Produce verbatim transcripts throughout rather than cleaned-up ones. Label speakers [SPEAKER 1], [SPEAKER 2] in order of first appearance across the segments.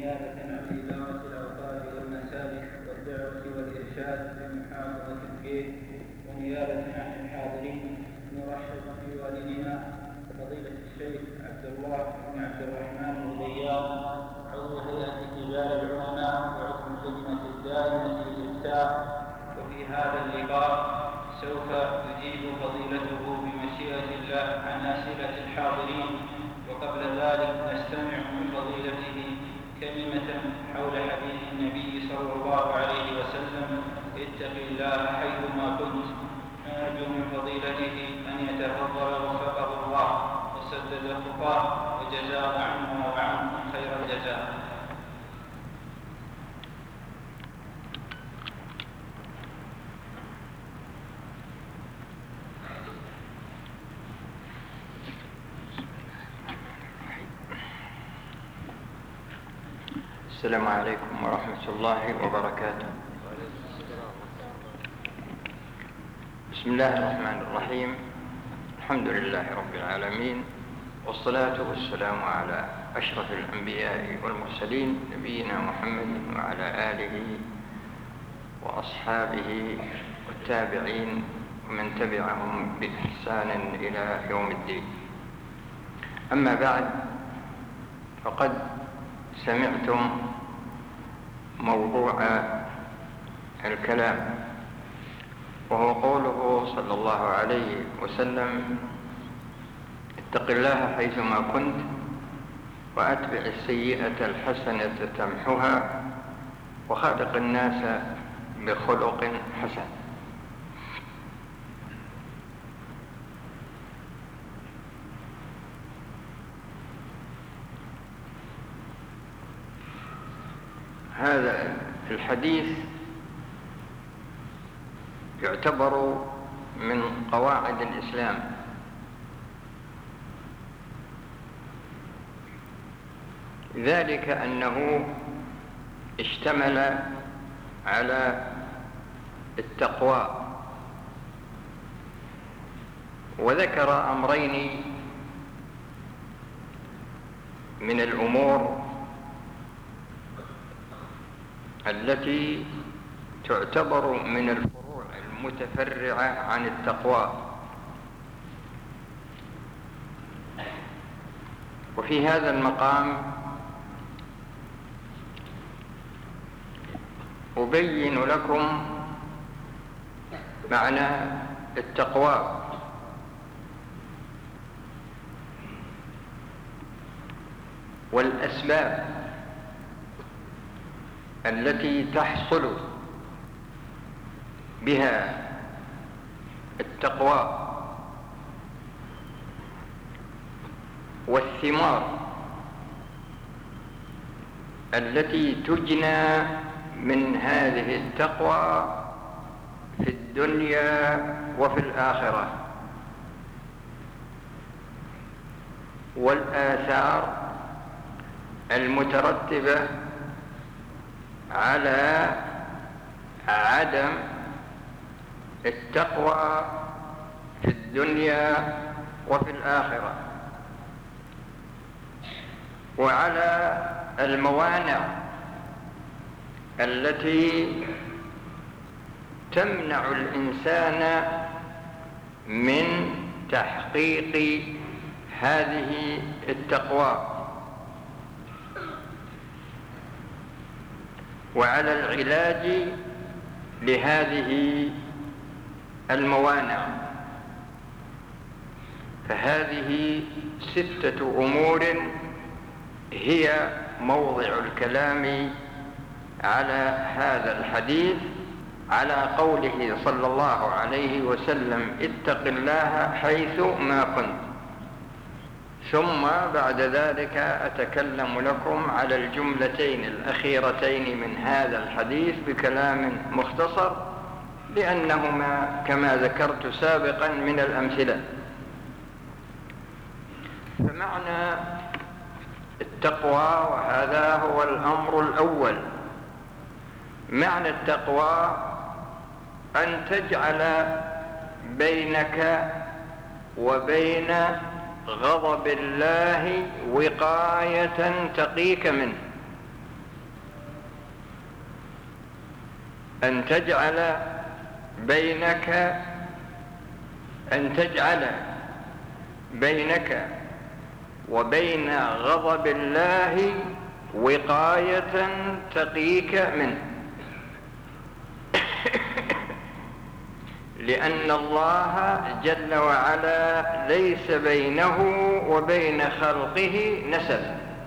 [SPEAKER 1] ونيابة عن إدارة الأوقاف والمسالك والدعوة والإرشاد بمحافظة الجيش ونيابة عن الحاضرين نرحب بوالدنا فضيلة الشيخ عبد الله بن عبد الرحمن الغيار عضو هيئة كبار العلماء وعضو اللجنة الدائمة للإفتاء. وفي هذا اللقاء سوف يجيب فضيلته بمشيئة الله عن أسئلة الحاضرين، وقبل ذلك نستمع من فضيلته كلمة حول حديث النبي صلى الله عليه وسلم: اتق الله حيثما كنت. نرجو من فضيلته أن يتفضل وفقه الله وسدد خطاه وجزاه عنا وعنكم خير الجزاء.
[SPEAKER 2] السلام عليكم ورحمة الله وبركاته. بسم الله الرحمن الرحيم. الحمد لله رب العالمين، والصلاة والسلام على أشرف الأنبياء والمرسلين نبينا محمد وعلى آله وأصحابه والتابعين ومن تبعهم بإحسان إلى يوم الدين. أما بعد، فقد سمعتم موضوع الكلام، وهو قوله صلى الله عليه وسلم: اتق الله حيثما كنت وأتبع السيئة الحسنة تمحها وخالق الناس بخلق حسن. هذا الحديث يعتبر من قواعد الإسلام، ذلك أنه اشتمل على التقوى، وذكر أمرين من الأمور التي تعتبر من الفروع المتفرعة عن التقوى. وفي هذا المقام أبين لكم معنى التقوى والأسباب التي تحصل بها التقوى، والثمار التي تجنى من هذه التقوى في الدنيا وفي الآخرة، والآثار المترتبة على عدم التقوى في الدنيا وفي الآخرة، وعلى الموانع التي تمنع الإنسان من تحقيق هذه التقوى، وعلى العلاج لهذه الموانع. فهذه ستة أمور هي موضع الكلام على هذا الحديث، على قوله صلى الله عليه وسلم: اتق الله حيث ما كنت. ثم بعد ذلك أتكلم لكم على الجملتين الأخيرتين من هذا الحديث بكلام مختصر، لأنهما كما ذكرت سابقا من الأمثلة. فمعنى التقوى، وهذا هو الأمر الأول، معنى التقوى أن تجعل بينك وبين غضب الله وقاية تقيك منه. أن تجعل بينك أن تجعل بينك وبين غضب الله وقاية تقيك منه، لأن الله جل وعلا ليس بينه وبين خلقه نسب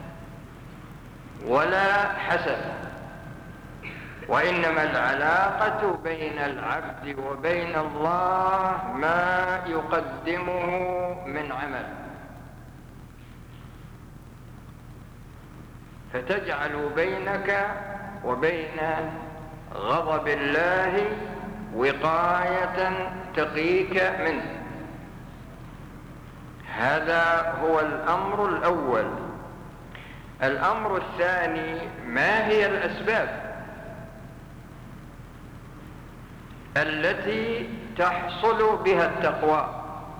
[SPEAKER 2] ولا حسب، وإنما العلاقة بين العبد وبين الله ما يقدمه من عمل، فتجعل بينك وبين غضب الله وقاية تقيك منه. هذا هو الأمر الأول. الأمر الثاني: ما هي الأسباب التي تحصل بها التقوى؟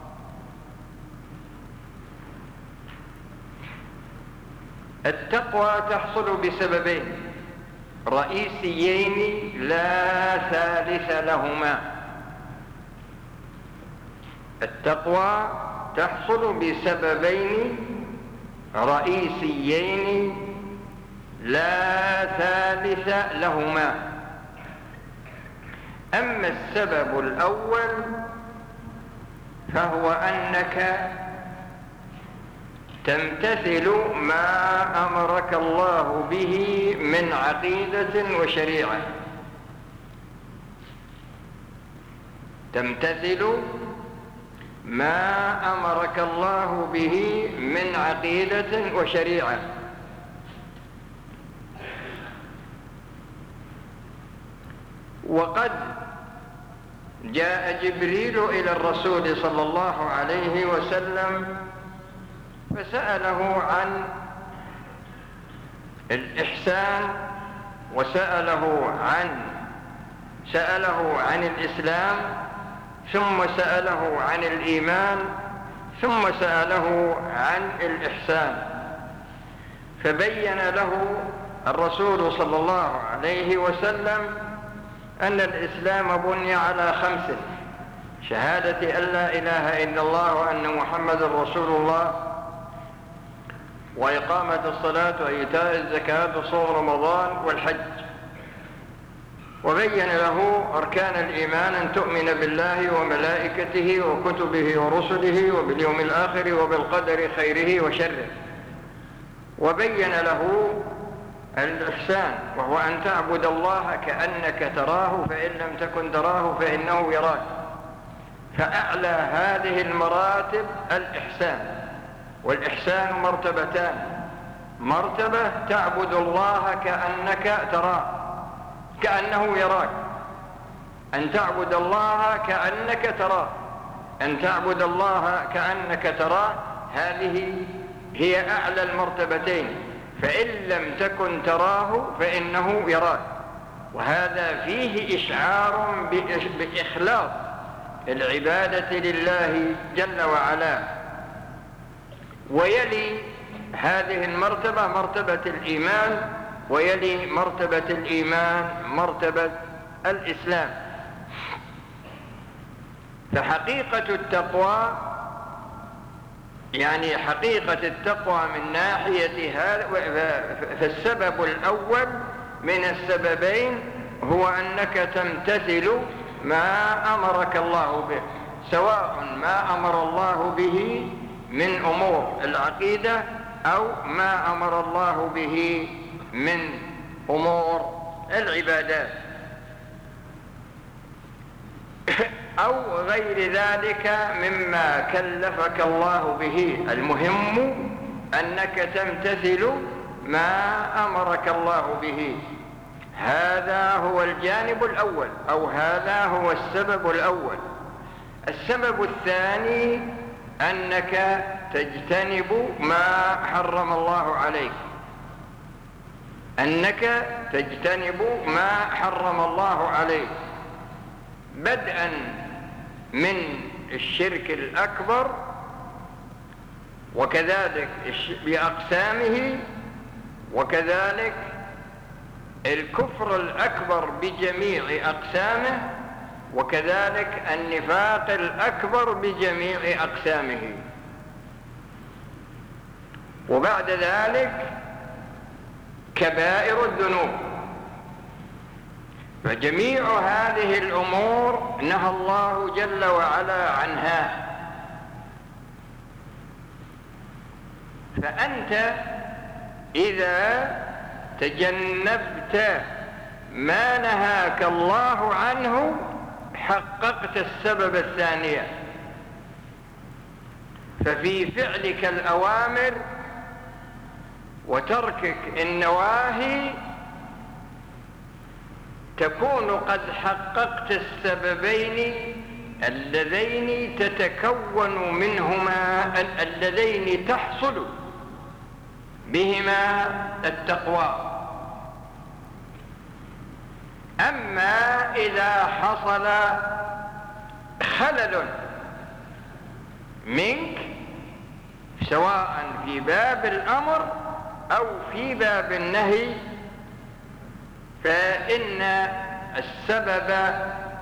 [SPEAKER 2] التقوى تحصل بسببين رئيسيين لا ثالث لهما. التقوى تحصل بسببين رئيسيين لا ثالث لهما. أما السبب الأول فهو أنك تمتثل ما أمرك الله به من عقيدة وشريعة، تمتثل ما أمرك الله به من عقيدة وشريعة. وقد جاء جبريل إلى الرسول صلى الله عليه وسلم فسأله عن الإحسان، وسأله عن سأله عن الإسلام، ثم سأله عن الإيمان، ثم سأله عن الإحسان، فبين له الرسول صلى الله عليه وسلم أن الإسلام بني على خمس: شهادة أن لا إله إلا الله وأن محمد رسول الله، وإقامة الصلاة وإيتاء الزكاة وصوم رمضان والحج. وبين له أركان الإيمان: أن تؤمن بالله وملائكته وكتبه ورسله وباليوم الآخر وبالقدر خيره وشره. وبين له الإحسان، وهو أن تعبد الله كأنك تراه، فإن لم تكن تراه فإنه يراك. فأعلى هذه المراتب الإحسان. والإحسان مرتبتان: مرتبة تعبد الله كأنك تراه كأنه يراك، أن تعبد الله كأنك تراه أن تعبد الله كأنك تراه هذه هي أعلى المرتبتين. فإن لم تكن تراه فإنه يراك. وهذا فيه إشعار بإخلاص العبادة لله جل وعلا. ويلي هذه المرتبة مرتبة الإيمان، ويلي مرتبة الإيمان مرتبة الإسلام. فحقيقة التقوى يعني حقيقة التقوى من ناحية هذا، فالسبب الأول من السببين هو أنك تمتثل ما أمرك الله به، سواء ما أمر الله به من أمور العقيدة أو ما أمر الله به من أمور العبادات أو غير ذلك مما كلفك الله به. المهم أنك تمتثل ما أمرك الله به. هذا هو الجانب الأول، أو هذا هو السبب الأول. السبب الثاني أنك تجتنب ما حرم الله عليك، أنك تجتنب ما حرم الله عليك، بدءا من الشرك الأكبر وكذلك بأقسامه، وكذلك الكفر الأكبر بجميع أقسامه، وكذلك النفاق الأكبر بجميع أقسامه. وبعد ذلك كبائر الذنوب. فجميع هذه الأمور نهى الله جل وعلا عنها. فأنت إذا تجنبت ما نهاك الله عنه حققت السبب الثانية. ففي فعلك الأوامر وتركك النواهي تكون قد حققت السببين اللذين تتكون منهما اللذين تحصل بهما التقوى. أما إذا حصل خلل منك سواء في باب الأمر أو في باب النهي فإن السبب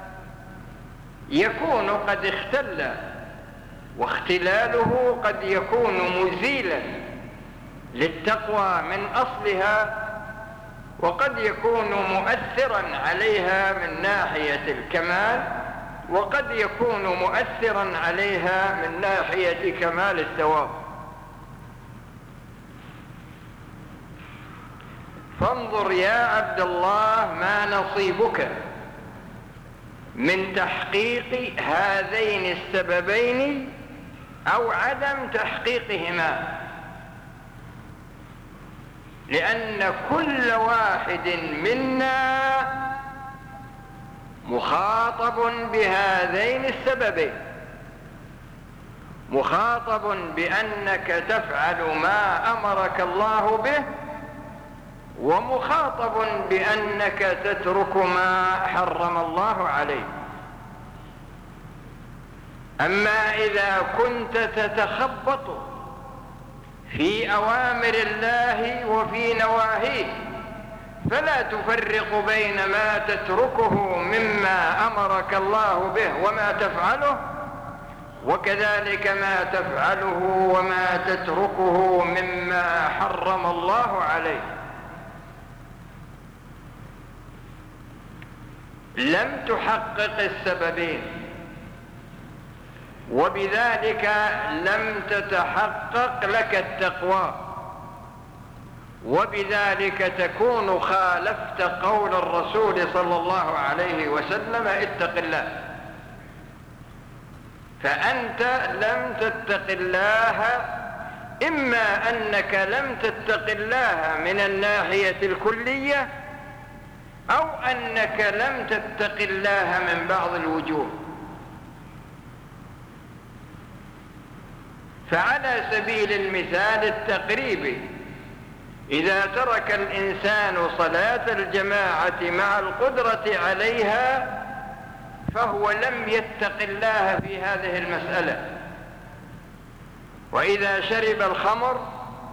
[SPEAKER 2] يكون قد اختل، واختلاله قد يكون مزيلا للتقوى من أصلها، وقد يكون مؤثرا عليها من ناحية الكمال، وقد يكون مؤثرا عليها من ناحية كمال الثواب. فانظر يا عبد الله ما نصيبك من تحقيق هذين السببين أو عدم تحقيقهما، لأن كل واحد منا مخاطب بهذين السببين، مخاطب بأنك تفعل ما أمرك الله به، ومخاطب بأنك تترك ما حرم الله عليه. أما إذا كنت تتخبط في أوامر الله وفي نواهيه فلا تفرق بين ما تتركه مما أمرك الله به وما تفعله، وكذلك ما تفعله وما تتركه مما حرم الله عليه. لم تحقق السببين، وبذلك لم تتحقق لك التقوى، وبذلك تكون خالفت قول الرسول صلى الله عليه وسلم اتق الله. فأنت لم تتق الله، إما أنك لم تتق الله من الناحية الكلية، أو أنك لم تتق الله من بعض الوجوه. فعلى سبيل المثال التقريبي، إذا ترك الإنسان صلاة الجماعة مع القدرة عليها فهو لم يتق الله في هذه المسألة. وإذا شرب الخمر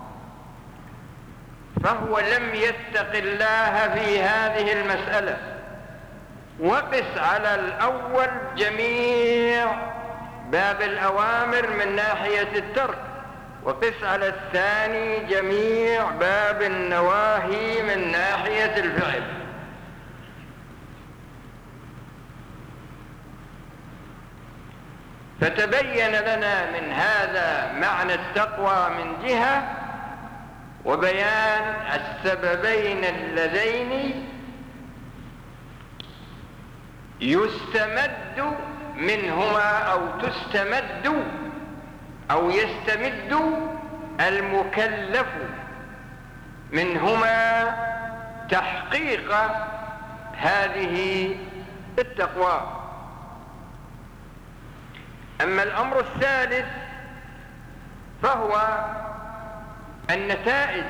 [SPEAKER 2] فهو لم يتق الله في هذه المسألة. وقس على الأول جميع باب الأوامر من ناحية الترك، وقس على الثاني جميع باب النواهي من ناحية الفعل. فتبين لنا من هذا معنى التقوى من جهة، وبيان السببين اللذين يستمد منهما أو تستمد أو يستمد المكلف منهما تحقيق هذه التقوى. أما الأمر الثالث فهو النتائج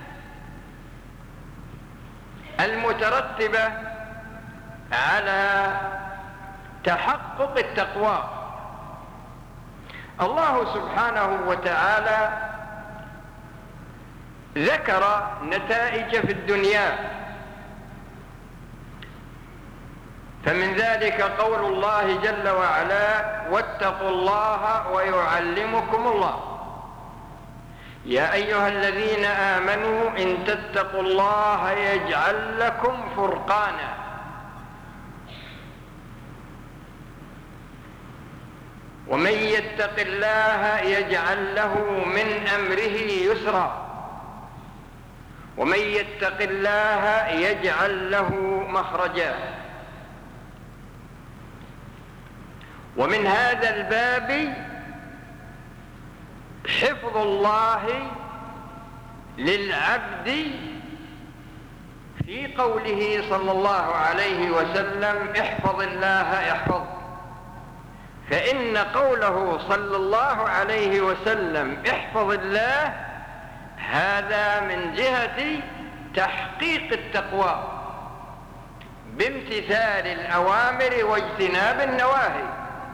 [SPEAKER 2] المترتبة على تحقق التقوى. الله سبحانه وتعالى ذكر نتائج في الدنيا فمن ذلك قول الله جل وعلا: واتقوا الله ويعلمكم الله. يا أيها الذين آمنوا إن تتقوا الله يجعل لكم فرقانا. ومن يتق الله يجعل له من أمره يسرا. ومن يتق الله يجعل له مخرجا. ومن هذا الباب حفظ الله للعبد في قوله صلى الله عليه وسلم: احفظ الله يحفظك. فإن قوله صلى الله عليه وسلم احفظ الله هذا من جهة تحقيق التقوى بامتثال الأوامر واجتناب النواهي،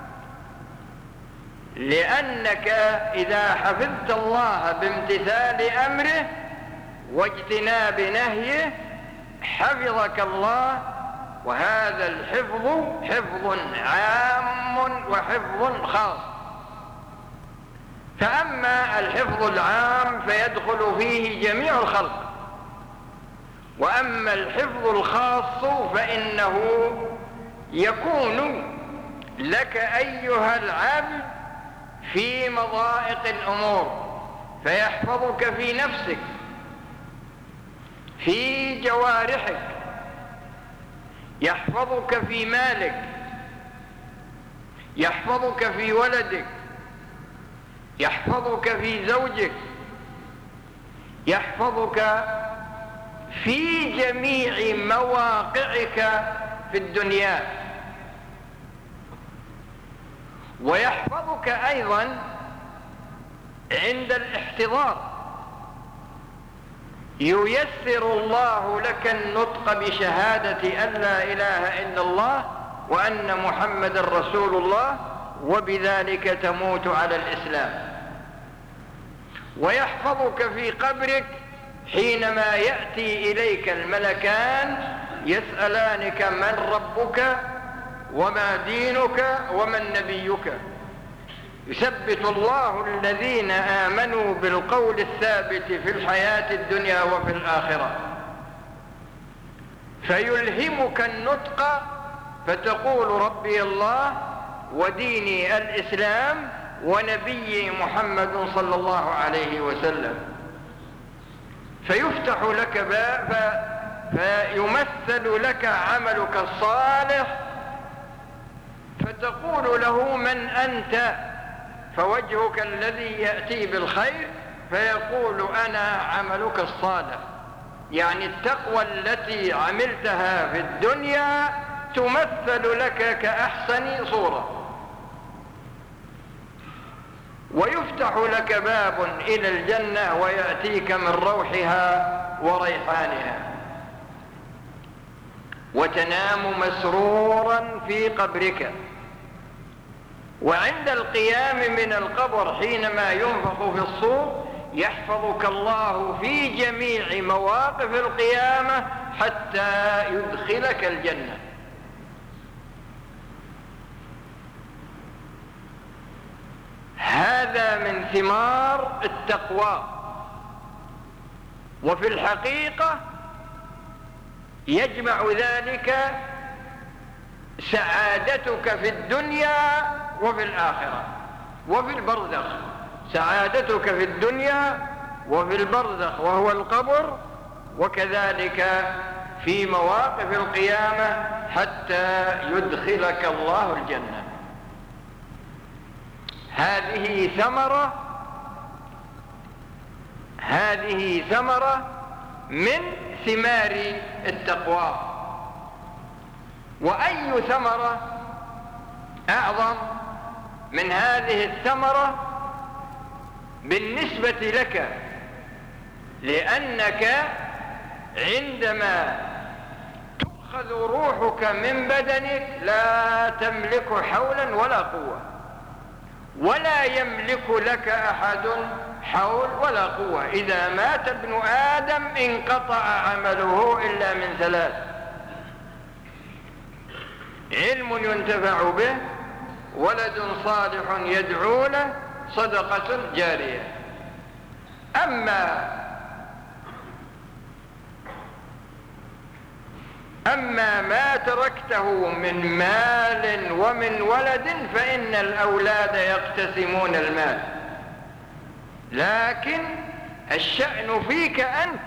[SPEAKER 2] لأنك إذا حفظت الله بامتثال أمره واجتناب نهيه حفظك الله، وهذا الحفظ حفظ عام وحفظ خاص. فأما الحفظ العام فيدخل فيه جميع الخلق، وأما الحفظ الخاص فإنه يكون لك أيها العبد في مضائق الأمور، فيحفظك في نفسك، في جوارحك، يحفظك في مالك، يحفظك في ولدك، يحفظك في زوجك، يحفظك في جميع مواقعك في الدنيا، ويحفظك أيضا عند الاحتضار. ييسر الله لك النطق بشهادة أن لا إله إلا الله وأن محمد رسول الله، وبذلك تموت على الإسلام. ويحفظك في قبرك حينما يأتي إليك الملكان يسألانك من ربك وما دينك ومن نبيك. يثبت الله الذين آمنوا بالقول الثابت في الحياة الدنيا وفي الآخرة، فيلهمك النطق فتقول ربي الله وديني الإسلام ونبي محمد صلى الله عليه وسلم. فيفتح لك باب، فيمثل لك عملك الصالح، فتقول له من أنت؟ فوجهك الذي يأتي بالخير فيقول أنا عملك الصالح، يعني التقوى التي عملتها في الدنيا تمثل لك كأحسن صورة. ويفتح لك باب إلى الجنة ويأتيك من روحها وريحانها، وتنام مسرورا في قبرك. وعند القيام من القبر حينما ينفخ في الصور يحفظك الله في جميع مواقف القيامة حتى يدخلك الجنة. هذا من ثمار التقوى. وفي الحقيقة يجمع ذلك سعادتك في الدنيا وفي الآخرة وفي البرزخ. سعادتك في الدنيا وفي البرزخ وهو القبر، وكذلك في مواقف القيامة حتى يدخلك الله الجنة. هذه ثمرة هذه ثمرة من ثمار التقوى. وأي ثمرة أعظم من هذه الثمرة بالنسبة لك؟ لأنك عندما تؤخذ روحك من بدنك لا تملك حولا ولا قوة، ولا يملك لك أحد حول ولا قوة. إذا مات ابن آدم انقطع عمله إلا من ثلاث: علم ينتفع به، ولد صالح يدعو له، صدقة جارية. أما أما ما تركته من مال ومن ولد فإن الأولاد يقتسمون المال، لكن الشأن فيك أنت.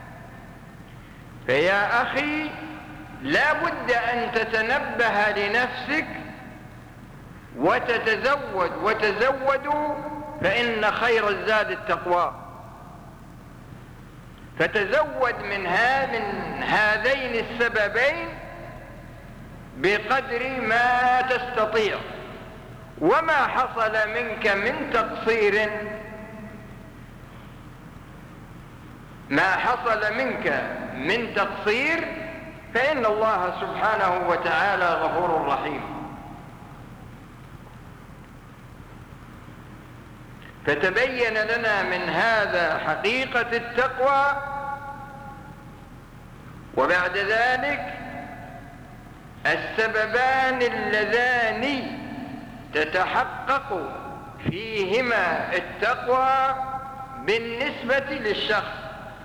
[SPEAKER 2] فيا أخي لا بد أن تتنبه لنفسك وتتزود، وتزودوا فإن خير الزاد التقوى. فتزود من, من هذين السببين بقدر ما تستطيع. وما حصل منك من تقصير ما حصل منك من تقصير فإن الله سبحانه وتعالى غفور رحيم. فتبين لنا من هذا حقيقة التقوى. وبعد ذلك السببان اللذان تتحقق فيهما التقوى بالنسبة للشخص،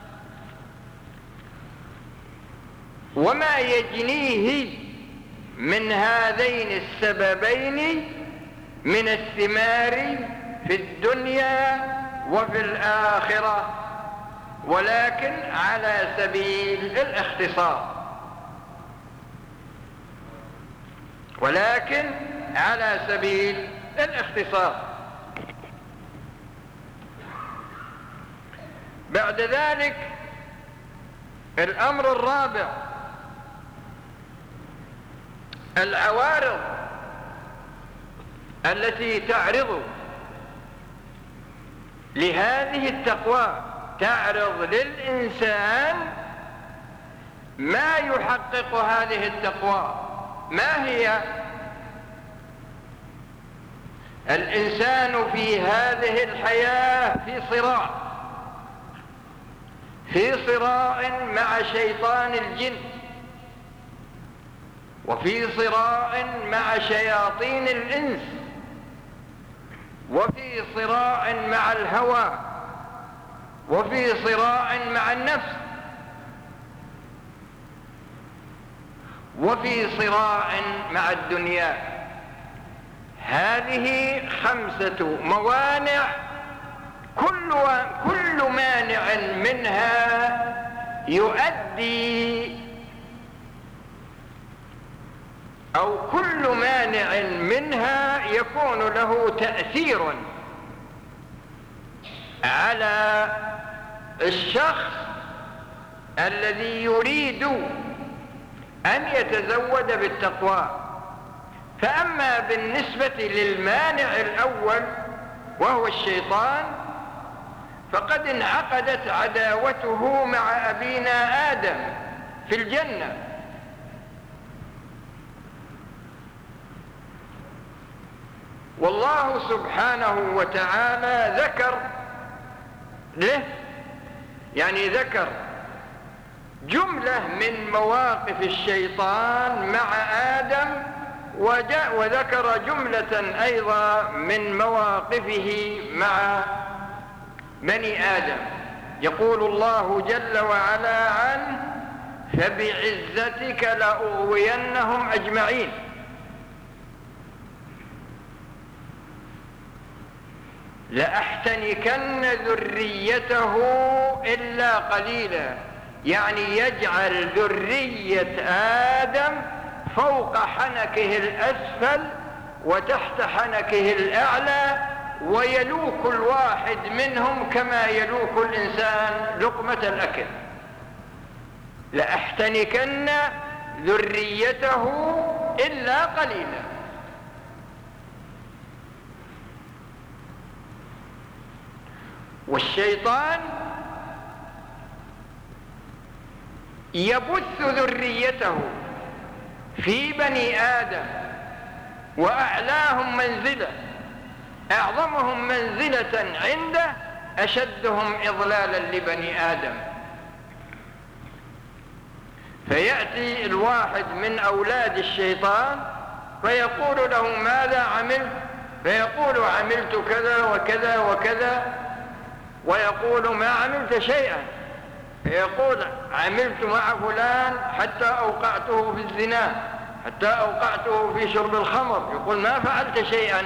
[SPEAKER 2] وما يجنيه من هذين السببين من الثمار في الدنيا وفي الآخرة، ولكن على سبيل الاختصار ولكن على سبيل الاختصار بعد ذلك الأمر الرابع العوارض التي تعرض لهذه التقوى، تعرض للإنسان ما يحقق هذه التقوى. ما هي؟ الإنسان في هذه الحياة في صراع في صراع مع شيطان الجن، وفي صراع مع شياطين الإنس، وفي صراع مع الهوى، وفي صراع مع النفس، وفي صراع مع الدنيا. هذه خمسة موانع، كل كل مانع منها يؤدي أو كل مانع منها يكون له تأثير على الشخص الذي يريد أن يتزود بالتقوى. فأما بالنسبة للمانع الأول وهو الشيطان، فقد انعقدت عداوته مع أبينا آدم في الجنة، والله سبحانه وتعالى ذكر له يعني ذكر جملة من مواقف الشيطان مع آدم، وجاء وذكر جملة أيضا من مواقفه مع بني آدم. يقول الله جل وعلا عنه: فبعزتك لأغوينهم أجمعين. لأحتنكن ذريته إلا قليلا، يعني يجعل ذرية آدم فوق حنكه الأسفل وتحت حنكه الأعلى، ويلوك الواحد منهم كما يلوك الإنسان لقمة الأكل. لأحتنكن ذريته إلا قليلا. والشيطان يبث ذريته في بني آدم، وأعلاهم منزلة، أعظمهم منزلة عنده أشدهم إضلالا لبني آدم. فيأتي الواحد من أولاد الشيطان فيقول له ماذا عملت؟ فيقول عملت كذا وكذا وكذا، ويقول ما عملت شيئا. فيقول عملت مع فلان حتى أوقعته في الزنا، حتى أوقعته في شرب الخمر. يقول ما فعلت شيئا.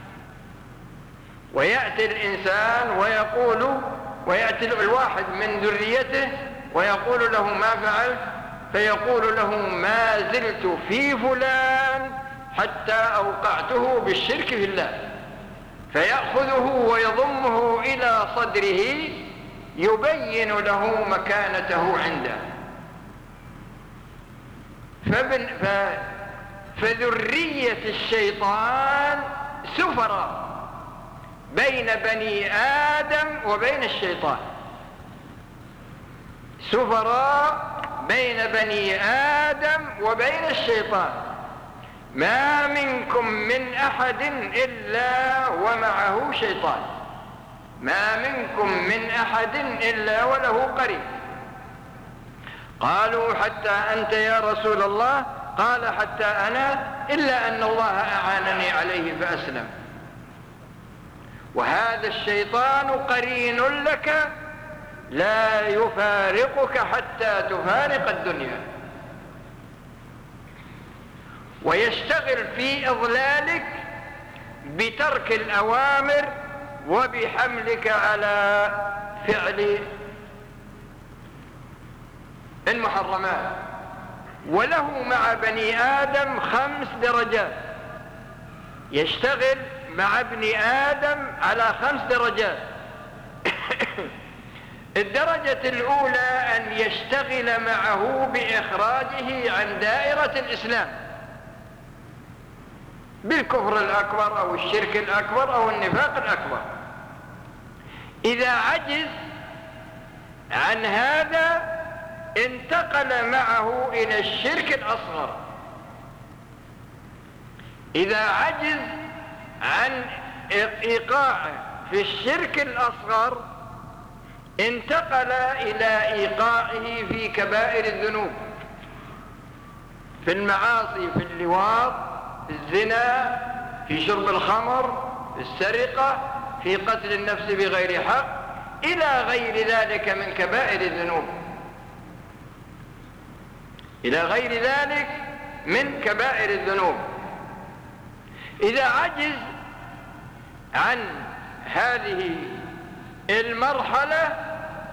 [SPEAKER 2] ويأتي الإنسان ويقول، ويأتي الواحد من ذريته ويقول له ما فعلت؟ فيقول له ما زلت في فلان حتى أوقعته بالشرك في الله. فيأخذه ويضمه إلى صدره يبين له مكانته عنده. فبن ف... فذرية الشيطان سفرة بين بني آدم وبين الشيطان، سفراء بين بني آدم وبين الشيطان. ما منكم من أحد إلا ومعه شيطان، ما منكم من أحد إلا وله قرين. قالوا حتى أنت يا رسول الله؟ قال حتى أنا، إلا أن الله أعانني عليه فأسلم. وهذا الشيطان قرين لك لا يفارقك حتى تفارق الدنيا، ويشتغل في إضلالك بترك الأوامر وبحملك على فعل المحرمات. وله مع بني آدم خمس درجات، يشتغل مع ابن آدم على خمس درجات. الدرجة الأولى أن يشتغل معه بإخراجه عن دائرة الإسلام بالكفر الأكبر أو الشرك الأكبر أو النفاق الأكبر. إذا عجز عن هذا انتقل معه إلى الشرك الأصغر. إذا عجز عن إيقاعه في الشرك الأصغر انتقل إلى إيقاعه في كبائر الذنوب، في المعاصي، في اللواط، في الزنا، في شرب الخمر، في السرقة، في قتل النفس بغير حق، إلى غير ذلك من كبائر الذنوب، إلى غير ذلك من كبائر الذنوب. إذا عجز عن هذه المرحلة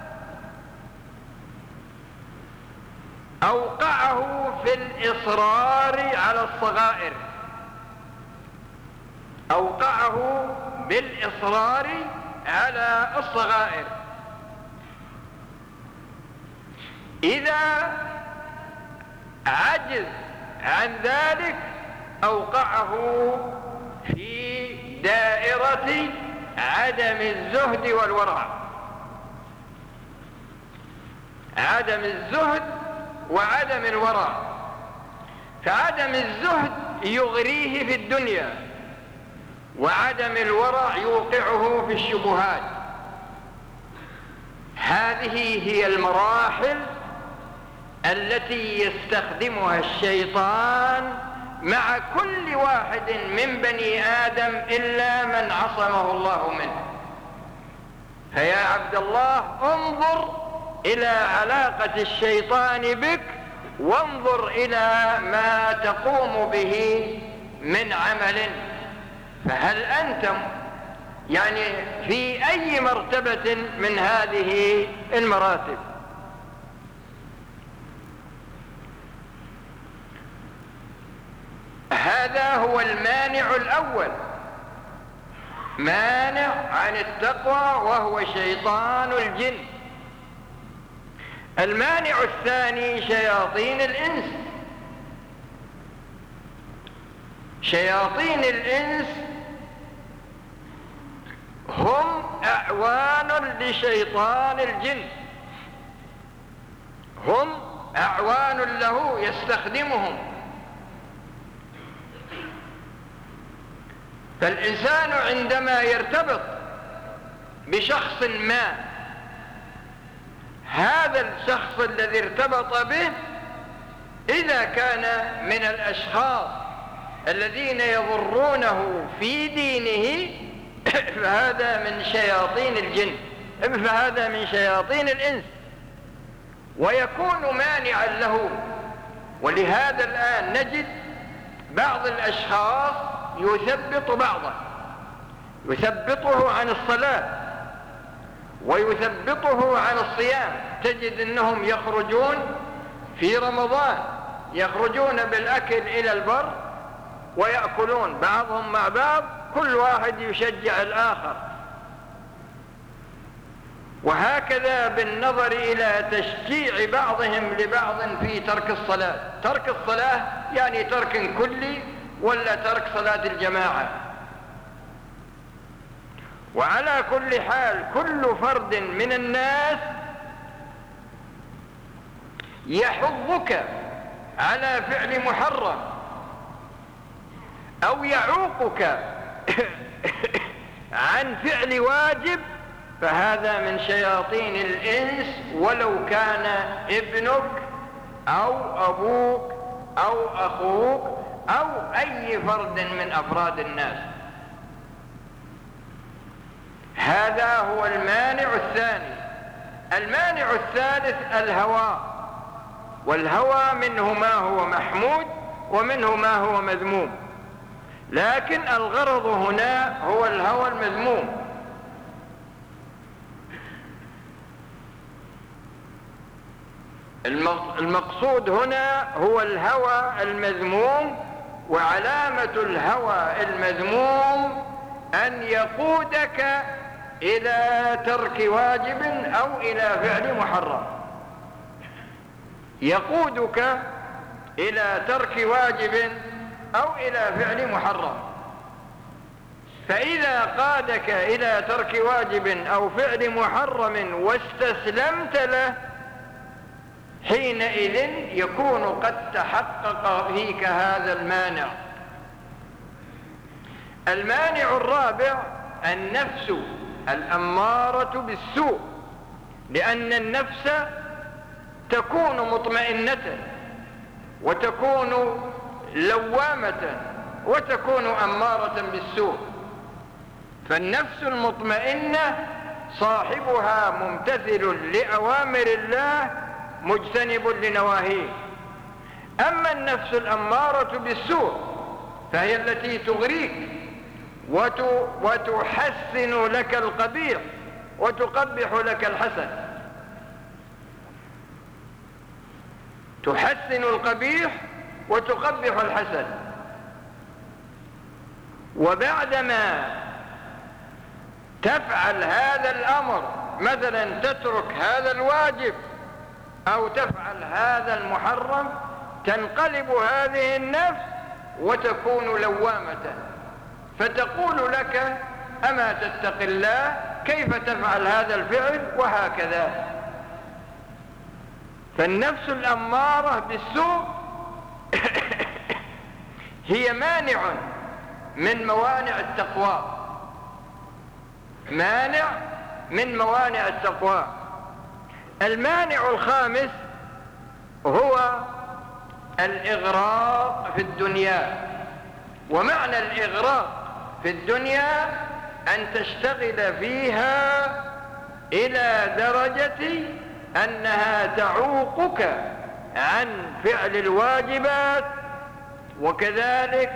[SPEAKER 2] أوقعه في الإصرار على الصغائر، أوقعه بالإصرار على الصغائر. إذا عجز عن ذلك أوقعه في دائرة عدم الزهد والورع، عدم الزهد وعدم الورع. فعدم الزهد يغريه في الدنيا، وعدم الورع يوقعه في الشبهات. هذه هي المراحل التي يستخدمها الشيطان مع كل واحد من بني آدم إلا من عصمه الله منه. فيا عبد الله انظر إلى علاقة الشيطان بك، وانظر إلى ما تقوم به من عمل. فهل أنت يعني في أي مرتبة من هذه المراتب؟ هذا هو المانع الأول، مانع عن التقوى، وهو شيطان الجن. المانع الثاني شياطين الإنس. شياطين الإنس هم أعوان لشيطان الجن، هم أعوان له يستخدمهم. فالإنسان عندما يرتبط بشخص ما، هذا الشخص الذي ارتبط به إذا كان من الأشخاص الذين يضرونه في دينه فهذا من شياطين الجن، فهذا من شياطين الإنس ويكون مانعا له. ولهذا الآن نجد بعض الأشخاص يثبط بعضه، يثبطه عن الصلاة ويثبطه عن الصيام. تجد أنهم يخرجون في رمضان يخرجون بالأكل إلى البر ويأكلون بعضهم مع بعض، كل واحد يشجع الآخر، وهكذا بالنظر إلى تشجيع بعضهم لبعض في ترك الصلاة. ترك الصلاة يعني ترك كلي ولا ترك صلاة الجماعة. وعلى كل حال كل فرد من الناس يحضك على فعل محرم أو يعوقك عن فعل واجب، فهذا من شياطين الإنس، ولو كان ابنك أو أبوك أو أخوك أو أي فرد من أفراد الناس. هذا هو المانع الثاني. المانع الثالث الهوى، والهوى منه ما هو محمود ومنه ما هو مذموم، لكن الغرض هنا هو الهوى المذموم. المقصود هنا هو الهوى المذموم، وعلامة الهوى المذموم أن يقودك إلى ترك واجب أو إلى فعل محرم، يقودك إلى ترك واجب أو إلى فعل محرم. فإذا قادك إلى ترك واجب أو فعل محرم واستسلمت له، حينئذ يكون قد تحقق فيك هذا المانع. المانع الرابع النفس الأمارة بالسوء، لأن النفس تكون مطمئنة وتكون لوامة وتكون أمارة بالسوء. فالنفس المطمئنة صاحبها ممتثل لأوامر الله مجتنب لنواهيه. أما النفس الأمارة بالسوء فهي التي تغريك وتحسن لك القبيح وتقبح لك الحسن، تحسن القبيح وتقبح الحسن. وبعدما تفعل هذا الأمر، مثلا تترك هذا الواجب أو تفعل هذا المحرم، تنقلب هذه النفس وتكون لوامة، فتقول لك أما تتق الله، كيف تفعل هذا الفعل، وهكذا. فالنفس الأمارة بالسوء هي مانع من موانع التقوى، مانع من موانع التقوى. المانع الخامس هو الإغراق في الدنيا. ومعنى الإغراق في الدنيا أن تشتغل فيها إلى درجة أنها تعوقك عن فعل الواجبات، وكذلك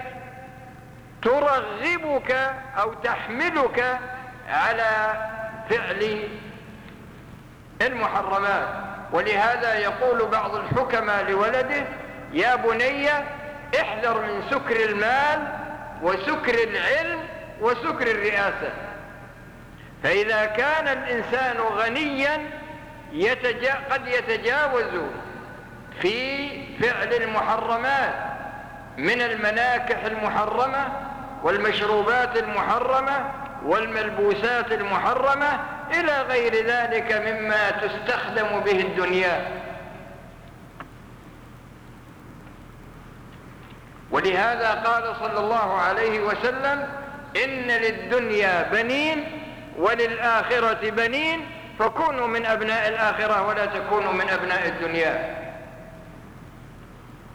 [SPEAKER 2] ترغبك أو تحملك على فعل المحرمات. ولهذا يقول بعض الحكماء لولده: يا بني احذر من سكر المال وسكر العلم وسكر الرئاسة. فإذا كان الإنسان غنيا يتجا قد يتجاوز في فعل المحرمات من المناكح المحرمة والمشروبات المحرمة والملبوسات المحرمة إلى غير ذلك مما تستخدم به الدنيا. ولهذا قال صلى الله عليه وسلم: إن للدنيا بنين وللآخرة بنين، فكونوا من أبناء الآخرة ولا تكونوا من أبناء الدنيا.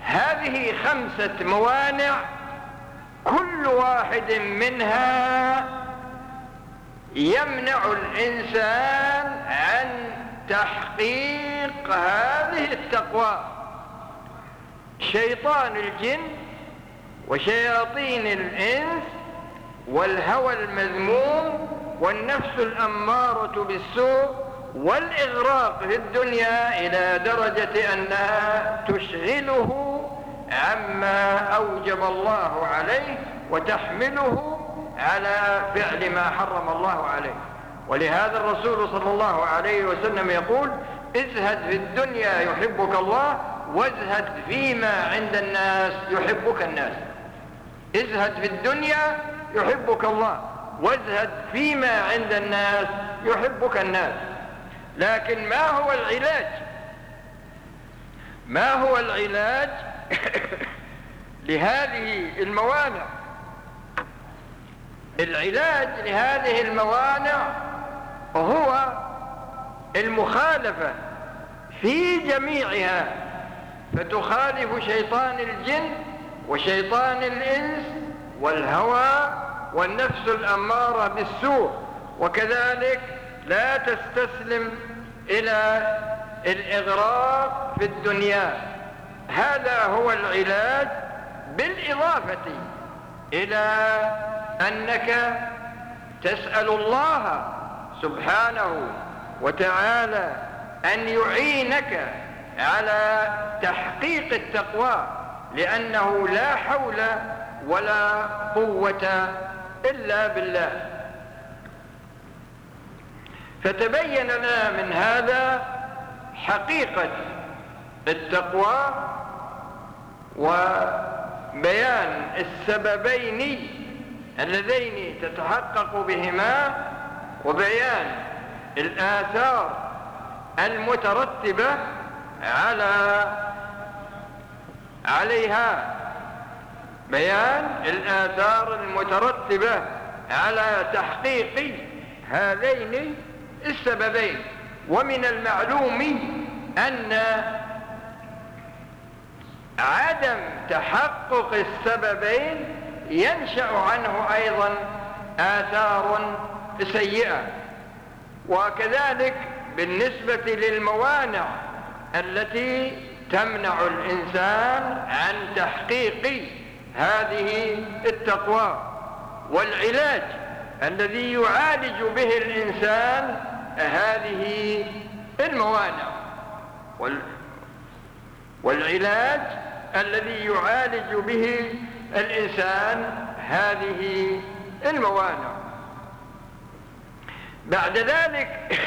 [SPEAKER 2] هذه خمسة موانع كل واحد منها يمنع الإنسان عن تحقيق هذه التقوى. شيطان الجن وشياطين الإنس والهوى المذموم والنفس الأمارة بالسوء والإغراق في الدنيا إلى درجة أنها تشغله عما أوجب الله عليه وتحمله على فعل ما حرم الله عليه. ولهذا الرسول صلى الله عليه وسلم يقول: ازهد في الدنيا يحبك الله، وازهد فيما عند الناس يحبك الناس. ازهد في الدنيا يحبك الله، وازهد فيما عند الناس يحبك الناس. لكن ما هو العلاج؟ ما هو العلاج لهذه الموانع؟ العلاج لهذه الموانع هو المخالفة في جميعها، فتخالف شيطان الجن وشيطان الإنس والهوى والنفس الأمارة بالسوء، وكذلك لا تستسلم إلى الإغراق في الدنيا. هذا هو العلاج، بالإضافة إلى أنك تسأل الله سبحانه وتعالى أن يعينك على تحقيق التقوى، لأنه لا حول ولا قوة إلا بالله. فتبين لنا من هذا حقيقة التقوى وبيان السببين اللذين تتحقق بهما، وبيان الآثار المترتبة على عليها بيان الآثار المترتبة على تحقيق هذين السببين. ومن المعلوم أن عدم تحقق السببين ينشأ عنه أيضا آثار سيئة. وكذلك بالنسبة للموانع التي تمنع الإنسان عن تحقيق هذه التقوى، والعلاج الذي يعالج به الإنسان هذه الموانع، والعلاج الذي يعالج به الإنسان هذه الموانع. بعد ذلك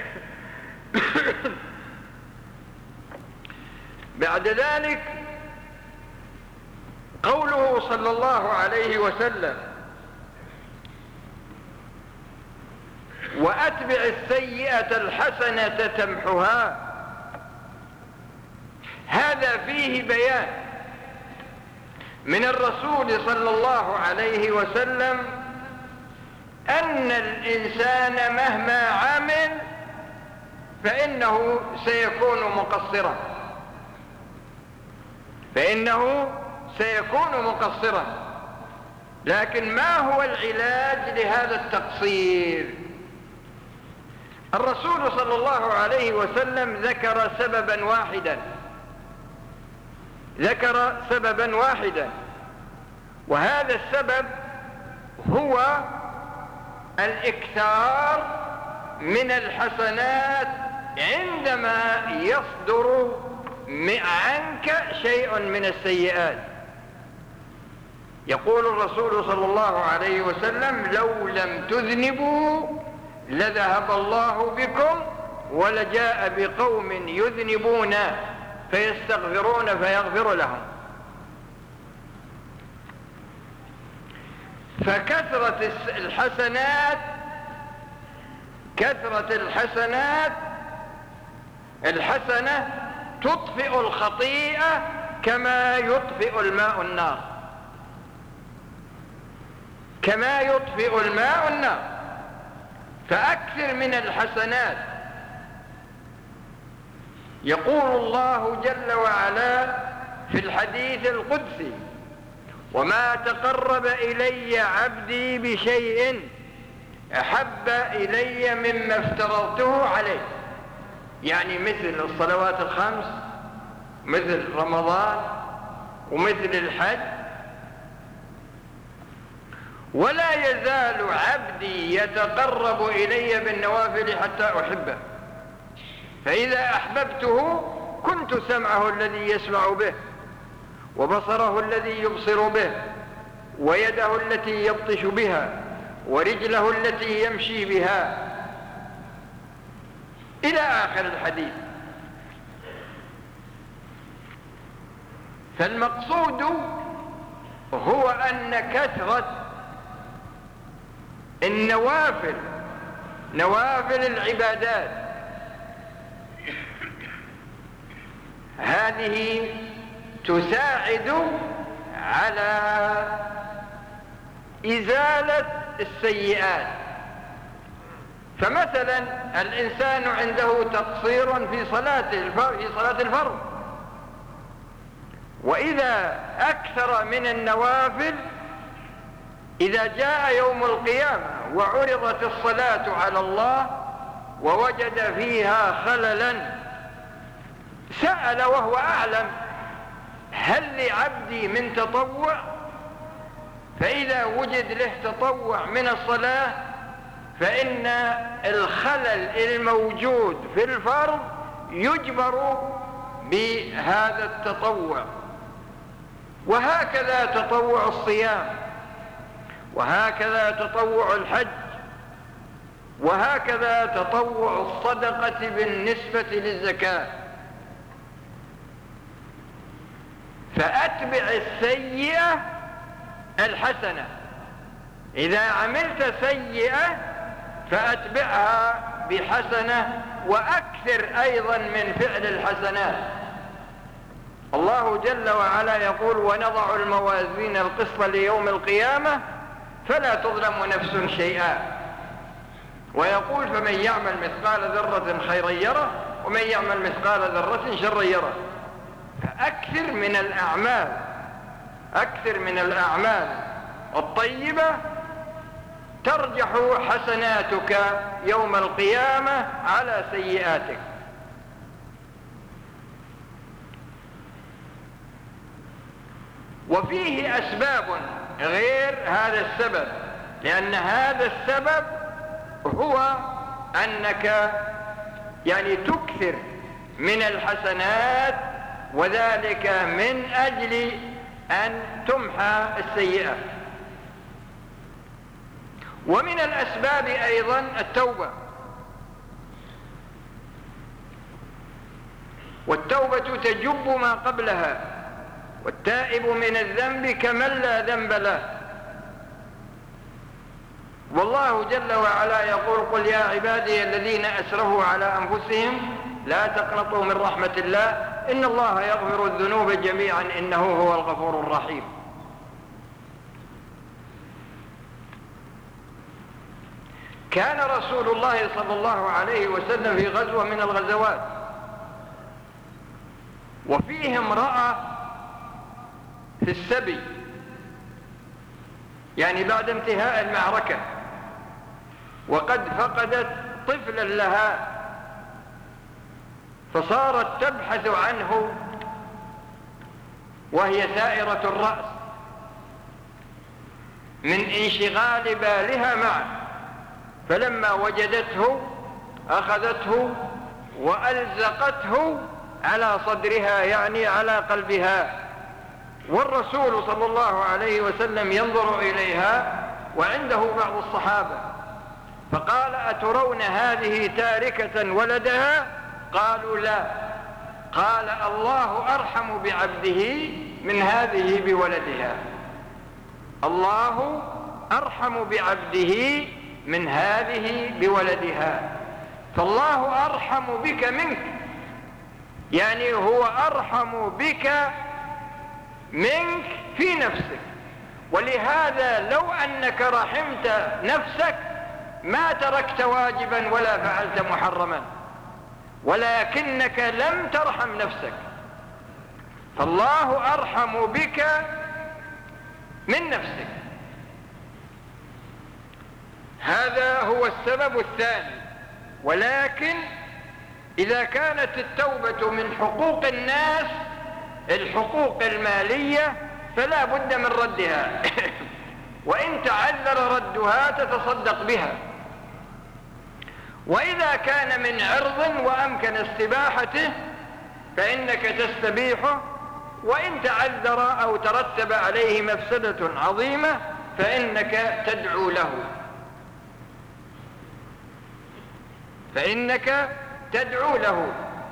[SPEAKER 2] بعد ذلك قوله صلى الله عليه وسلم: وأتبع السيئة الحسنة تمحها. هذا فيه بيان من الرسول صلى الله عليه وسلم أن الإنسان مهما عمل فإنه سيكون مقصرا، فإنه سيكون مقصرا. لكن ما هو العلاج لهذا التقصير؟ الرسول صلى الله عليه وسلم ذكر سببا واحدا ذكر سببا واحدا وهذا السبب هو الإكثار من الحسنات عندما يصدر عنك شيء من السيئات. يقول الرسول صلى الله عليه وسلم: لو لم تذنبوا لذهب الله بكم ولجاء بقوم يذنبون فيستغفرون فيغفر لهم. فكثرة الحسنات كثرة الحسنات الحسنة تطفئ الخطيئة كما يطفئ الماء النار كما يطفئ الماء النار فأكثر من الحسنات. يقول الله جل وعلا: في الحديث القدسي: وما تقرب إلي عبدي بشيء أحب إلي مما افترضته عليه، يعني مثل الصلوات الخمس، مثل رمضان، ومثل الحج. ولا يزال عبدي يتقرب إلي بالنوافل حتى أحبه، فإذا أحببته كنت سمعه الذي يسمع به، وبصره الذي يبصر به، ويده التي يبطش بها، ورجله التي يمشي بها، إلى آخر الحديث. فالمقصود هو أن كثرة النوافل، نوافل العبادات، هذه تساعد على إزالة السيئات. فمثلا الإنسان عنده تقصير في صلاة في صلاة الفرض، وإذا أكثر من النوافل، إذا جاء يوم القيامة وعرضت الصلاة على الله ووجد فيها خللا، سأل وهو أعلم: هل لعبدي من تطوع؟ فإذا وجد له تطوع من الصلاة فإن الخلل الموجود في الفرض يجبر بهذا التطوع. وهكذا تطوع الصيام، وهكذا تطوع الحج، وهكذا تطوع الصدقة بالنسبة للزكاة. فأتبع السيئة الحسنة، إذا عملت سيئة فأتبعها بحسنة، وأكثر أيضا من فعل الحسنات. الله جل وعلا يقول: ونضع الموازين القسط ليوم القيامة فلا تظلم نفس شيئا. ويقول: فمن يعمل مثقال ذرة خيرا يره، ومن يعمل مثقال ذرة شرا يره. فأكثر من الأعمال، أكثر من الأعمال الطيبة ترجح حسناتك يوم القيامة على سيئاتك. وفيه أسباب غير هذا السبب، لأن هذا السبب هو أنك يعني تكثر من الحسنات، وذلك من أجل أن تمحى السيئة. ومن الأسباب أيضا التوبة، والتوبة تجب ما قبلها، والتائب من الذنب كمن لا ذنب له. والله جل وعلا يقول: قل يا عبادي الذين أسرفوا على أنفسهم لا تقنطوا من رحمة الله إن الله يغفر الذنوب جميعا إنه هو الغفور الرحيم. كان رسول الله صلى الله عليه وسلم في غزوة من الغزوات، وفيه امرأة في السبي، يعني بعد انتهاء المعركة، وقد فقدت طفلا لها، فصارت تبحث عنه وهي سائرة الرأس من انشغال بالها معه. فلما وجدته أخذته وألزقته على صدرها، يعني على قلبها. والرسول صلى الله عليه وسلم ينظر إليها وعنده بعض الصحابة، فقال: أترون هذه تاركة ولدها؟ قالوا: لا. قال: الله أرحم بعبده من هذه بولدها، الله أرحم بعبده من هذه بولدها. فالله أرحم بك منك، يعني هو أرحم بك منك في نفسك. ولهذا لو أنك رحمت نفسك ما تركت واجبا ولا فعلت محرما، ولكنك لم ترحم نفسك. فالله أرحم بك من نفسك. هذا هو السبب الثاني. ولكن إذا كانت التوبة من حقوق الناس، الحقوق المالية، فلا بد من ردها وإن تعذر ردها تتصدق بها. وإذا كان من عرض وأمكن استباحته فإنك تستبيحه، وإن تعذر أو ترتب عليه مفسدة عظيمة فإنك تدعو له فإنك تدعو له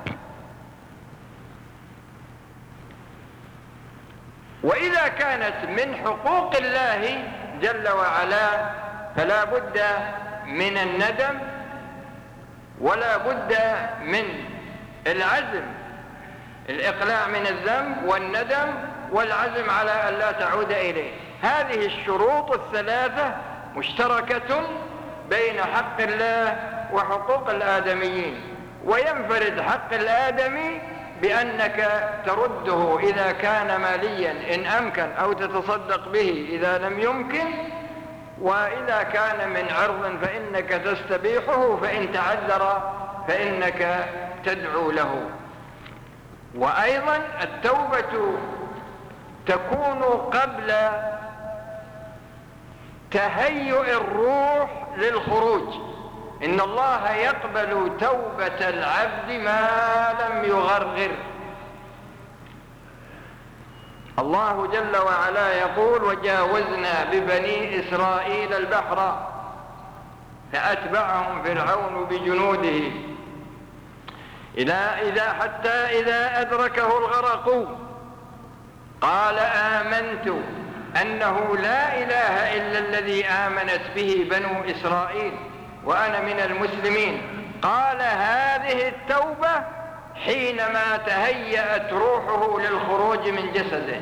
[SPEAKER 2] وإذا كانت من حقوق الله جل وعلا فلا بد من الندم، ولا بد من العزم، الإقلاع من الذنب والندم والعزم على أن لا تعود إليه. هذه الشروط الثلاثة مشتركة بين حق الله وحقوق الآدميين. وينفرد حق الآدمي بأنك ترده إذا كان ماليا إن أمكن، أو تتصدق به إذا لم يمكن، وإذا كان من عرض فإنك تستبيحه، فإن تعذر فإنك تدعو له. وأيضا التوبة تكون قبل تهيؤ الروح للخروج. إن الله يقبل توبة العبد ما لم يغرغر. الله جل وعلا يقول: وجاوزنا ببني إسرائيل البحر فأتبعهم فرعون بجنوده إلى إذا حتى إذا أدركه الغرق قال آمنت أنه لا إله إلا الذي آمنت به بنو إسرائيل وأنا من المسلمين. قال هذه التوبة حينما تهيأت روحه للخروج من جسده.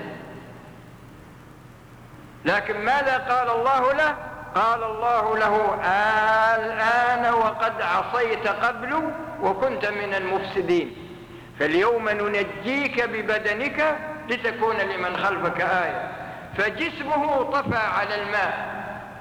[SPEAKER 2] لكن ماذا قال الله له؟ قال الله له: الآن وقد عصيت قبل وكنت من المفسدين، فاليوم ننجيك ببدنك لتكون لمن خلفك آية. فجسمه طفى على الماء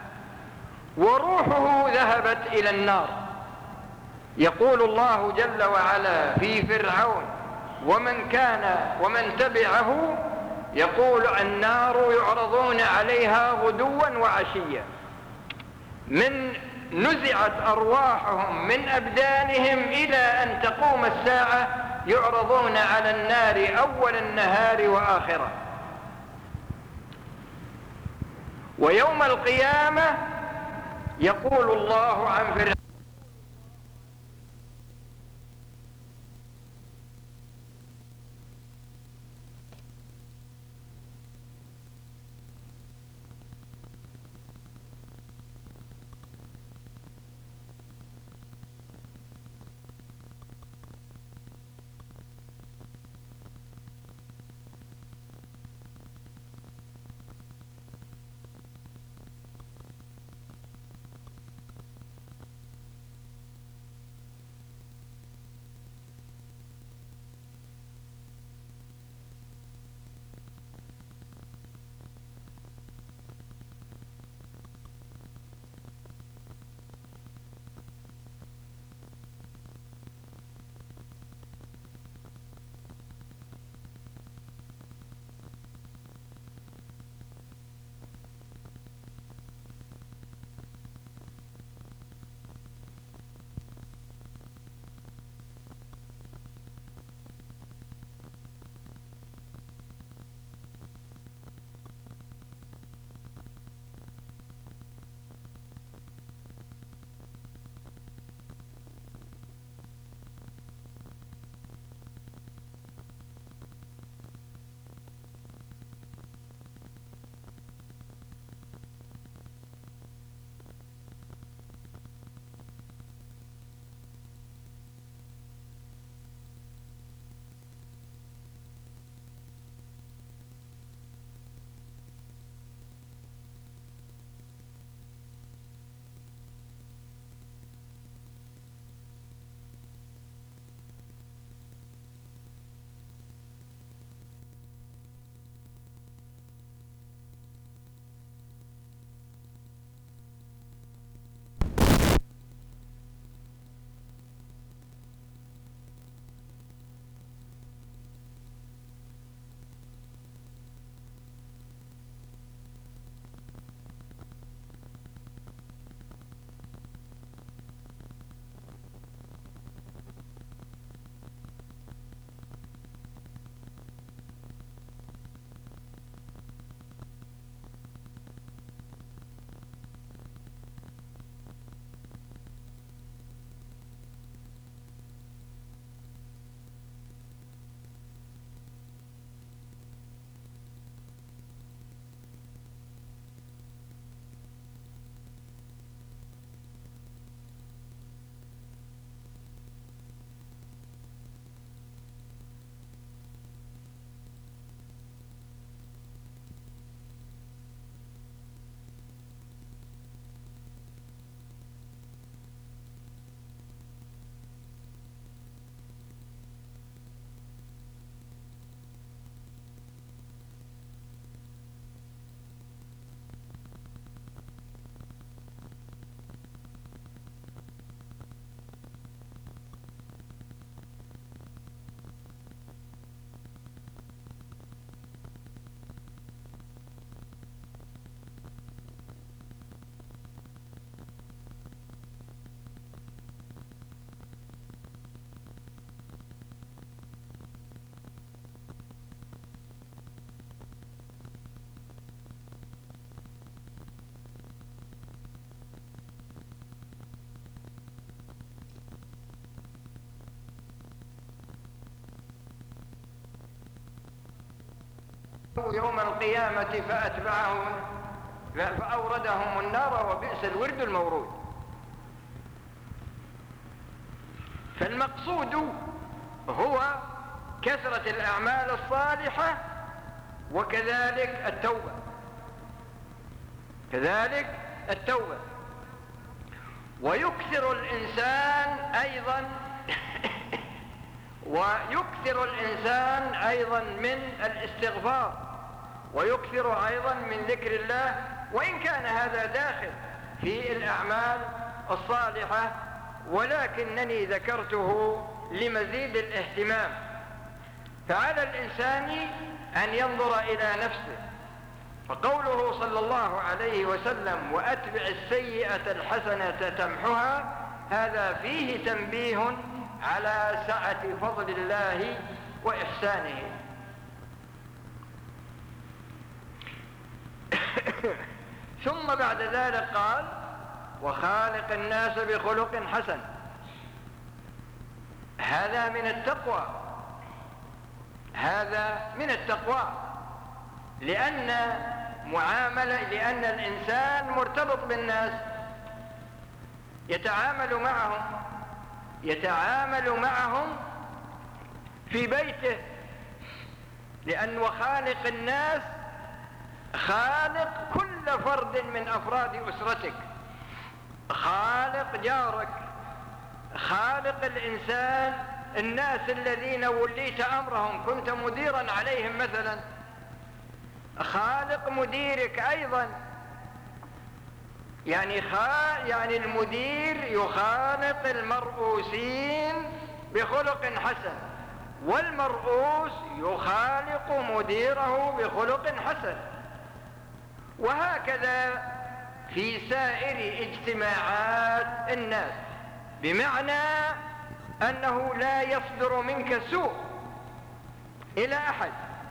[SPEAKER 2] وروحه ذهبت إلى النار. يقول الله جل وعلا في فرعون ومن كان ومن تبعه، يقول: النار يعرضون عليها غدوا وعشيا. من نزعت أرواحهم من أبدانهم إلى أن تقوم الساعة يعرضون على النار أول النهار وآخره. ويوم القيامة يقول الله عن فرعون: يوم القيامة فأتبعهم فأوردهم النار وبئس الورد المورود. فالمقصود هو كثرة الأعمال الصالحة وكذلك التوبة، كذلك التوبة. ويكثر الإنسان أيضا ويكثر الإنسان أيضا من الاستغفار، ويكثر أيضا من ذكر الله، وإن كان هذا داخل في الأعمال الصالحة، ولكنني ذكرته لمزيد الاهتمام. فعلى الإنسان أن ينظر إلى نفسه، فقوله صلى الله عليه وسلم وأتبع السيئة الحسنة تمحها، هذا فيه تنبيه على سعة فضل الله وإحسانه. ثم بعد ذلك قال وخالق الناس بخلق حسن. هذا من التقوى، هذا من التقوى، لأن معاملة لأن الإنسان مرتبط بالناس، يتعامل معهم يتعامل معهم في بيته، لأن وخالق الناس خالق كل فرد من أفراد أسرتك، خالق جارك، خالق الإنسان، الناس الذين وليت أمرهم كنت مديرا عليهم مثلا، خالق مديرك أيضا. يعني خا يعني المدير يخالق المرؤوسين بخلق حسن، والمرؤوس يخالق مديره بخلق حسن، وهكذا في سائر اجتماعات الناس، بمعنى أنه لا يصدر منك سوء إلى أحد.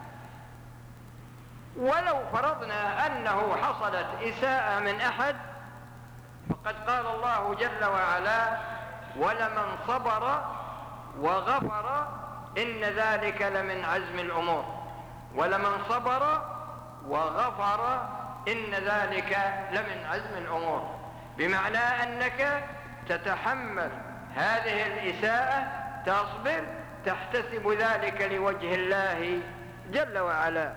[SPEAKER 2] ولو فرضنا أنه حصلت إساءة من أحد، فقد قال الله جل وعلا ولمن صبر وغفر إن ذلك لمن عزم الأمور. ولمن صبر وغفر إن ذلك لمن عزم الأمور، بمعنى أنك تتحمل هذه الإساءة، تصبر، تحتسب ذلك لوجه الله جل وعلا.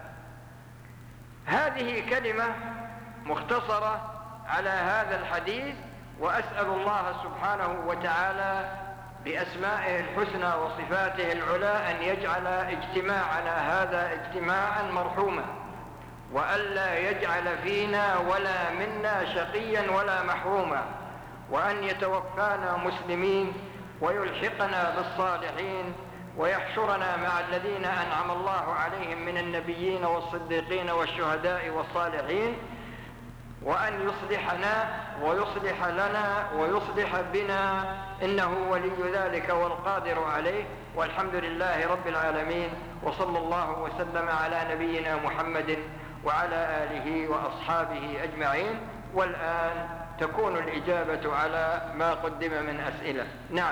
[SPEAKER 2] هذه كلمة مختصرة على هذا الحديث، وأسأل الله سبحانه وتعالى بأسمائه الحسنى وصفاته العلى أن يجعل اجتماعنا هذا اجتماعا مرحوما، وألا يجعل فينا ولا منا شقيا ولا محروما، وأن يتوفانا مسلمين ويلحقنا بالصالحين، ويحشرنا مع الذين أنعم الله عليهم من النبيين والصديقين والشهداء والصالحين، وأن يصلحنا ويصلح لنا ويصلح بنا، إنه ولي ذلك والقادر عليه. والحمد لله رب العالمين، وصلى الله وسلم على نبينا محمد وعلى آله وأصحابه أجمعين. والآن تكون الإجابة على ما قدم من أسئلة. نعم.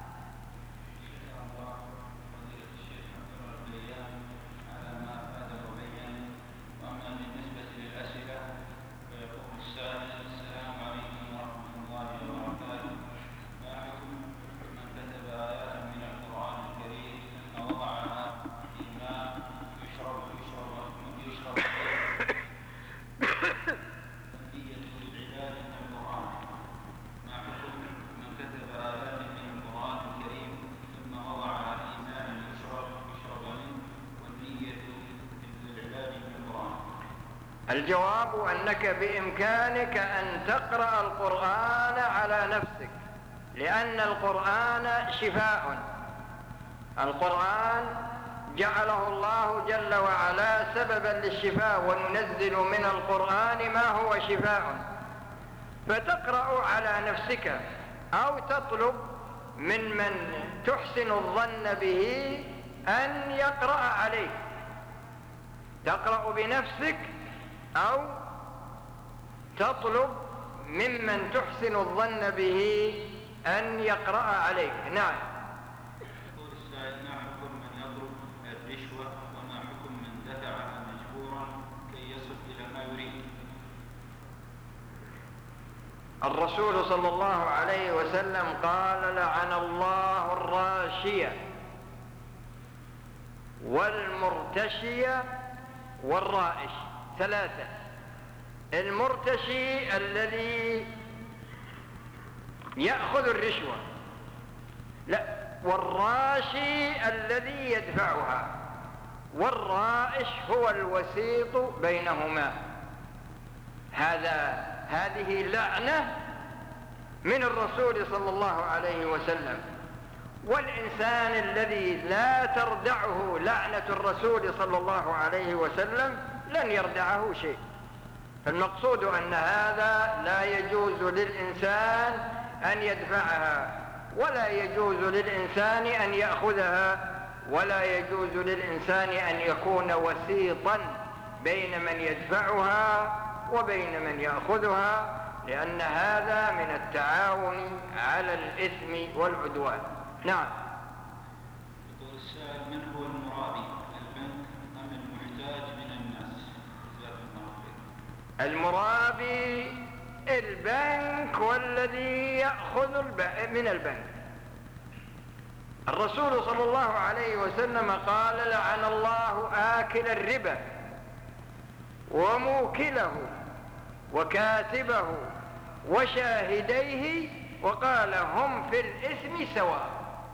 [SPEAKER 2] الجواب أنك بإمكانك أن تقرأ القرآن على نفسك، لأن القرآن شفاء. القرآن جعله الله جل وعلا سببا للشفاء، وننزل من القرآن ما هو شفاء. فتقرأ على نفسك أو تطلب من من تحسن الظن به أن يقرأ عليك، تقرأ بنفسك أو تطلب ممن تحسن الظن به أن يقرأ عليك. نعم.
[SPEAKER 3] يقول السائل: ما حكم من يضرب الرشوة، وما حكم من دفع مجبور
[SPEAKER 2] الرسول صلى الله عليه وسلم قال: لعن الله الراشية والمرتشية والرائش. ثلاثة: المرتشي الذي يأخذ الرشوة، لا، والراشي الذي يدفعها، والرائش هو الوسيط بينهما. هذا هذه لعنة من الرسول صلى الله عليه وسلم. والإنسان الذي لا تردعه لعنة الرسول صلى الله عليه وسلم لن يردعه شيء. المقصود أن هذا لا يجوز للإنسان أن يدفعها، ولا يجوز للإنسان أن يأخذها، ولا يجوز للإنسان أن يكون وسيطا بين من يدفعها وبين من يأخذها، لأن هذا من التعاون على الإثم والعدوان. نعم.
[SPEAKER 3] يقول السائل: من هو المرابي، البنك أم المحتاج من الناس؟
[SPEAKER 2] المرابي البنك والذي يأخذ من البنك. الرسول صلى الله عليه وسلم قال: لعن الله آكل الربا وموكله وكاتبه وشاهديه، وقال: هم في الإثم سواء.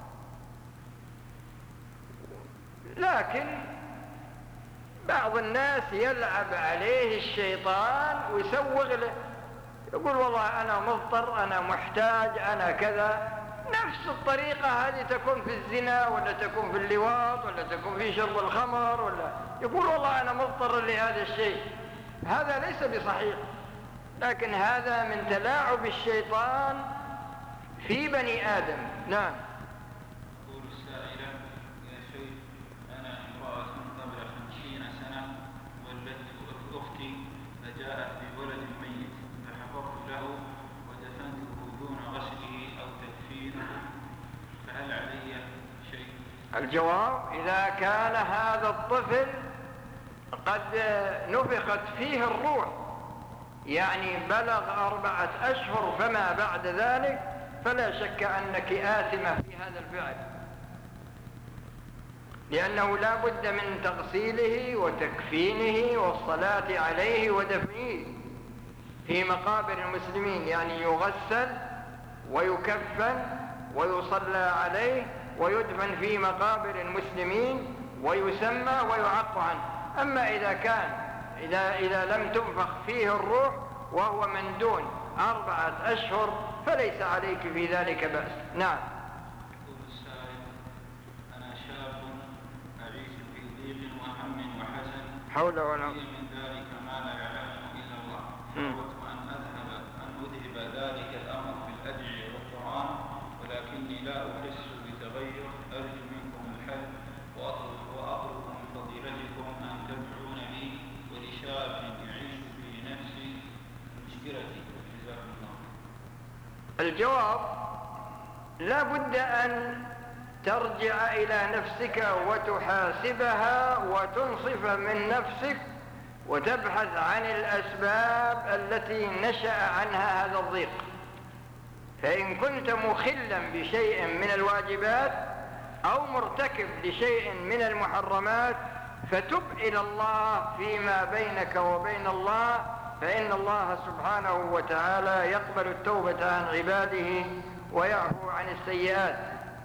[SPEAKER 2] لكن بعض الناس يلعب عليه الشيطان ويسوغ له، يقول: والله أنا مضطر، أنا محتاج، أنا كذا. نفس الطريقة هذه تكون في الزنا، ولا تكون في اللواط، ولا تكون في شرب الخمر، ولا يقول: والله أنا مضطر لهذا الشيء. هذا ليس بصحيح، لكن هذا من تلاعب الشيطان في بني آدم. نعم.
[SPEAKER 3] يقول السائلة: يا شيخ، أنا امرأة قبل خمسين سنة ولدت أختي، فجاءت بولد ميت، فحفظت له ودفنته دون غسله أو تكفينه، فهل علي شيء؟
[SPEAKER 2] الجواب: إذا كان هذا الطفل قد نفخت فيه الروح، يعني بلغ أربعة أشهر فما بعد ذلك، فلا شك أنك آثمة في هذا الفعل، لأنه لا بد من تغسيله وتكفينه والصلاة عليه ودفنه في مقابر المسلمين، يعني يغسل ويكفن ويصلى عليه ويدفن في مقابر المسلمين ويسمى ويعق عنه. أما إذا كان إذا, إذا لم تنفخ فيه الروح وهو من دون أربعة أشهر فليس عليك في ذلك بأس. نعم.
[SPEAKER 3] يقول السائل: أنا شاب أعيش في ضيق وهم وحزن،
[SPEAKER 2] حول ولا
[SPEAKER 3] قوة من ذلك ما لا يعلمه إلا الله. حاولت أن أذهب أن أذهب ذلك الأمر بالأدعية والقرآن، ولكني لا أحس بتغير. أرجو منكم الحل، وأطلب من فضيلتكم أن تدعون لي ولشاب يعيش في نفسي مشكلتي. جزاكم الله.
[SPEAKER 2] الجواب: لا بد أن ترجع إلى نفسك وتحاسبها وتنصف من نفسك وتبحث عن الأسباب التي نشأ عنها هذا الضيق. فإن كنت مخلا بشيء من الواجبات أو مرتكب لشيء من المحرمات فتب إلى الله فيما بينك وبين الله، فإن الله سبحانه وتعالى يقبل التوبة عن عباده ويعفو عن السيئات.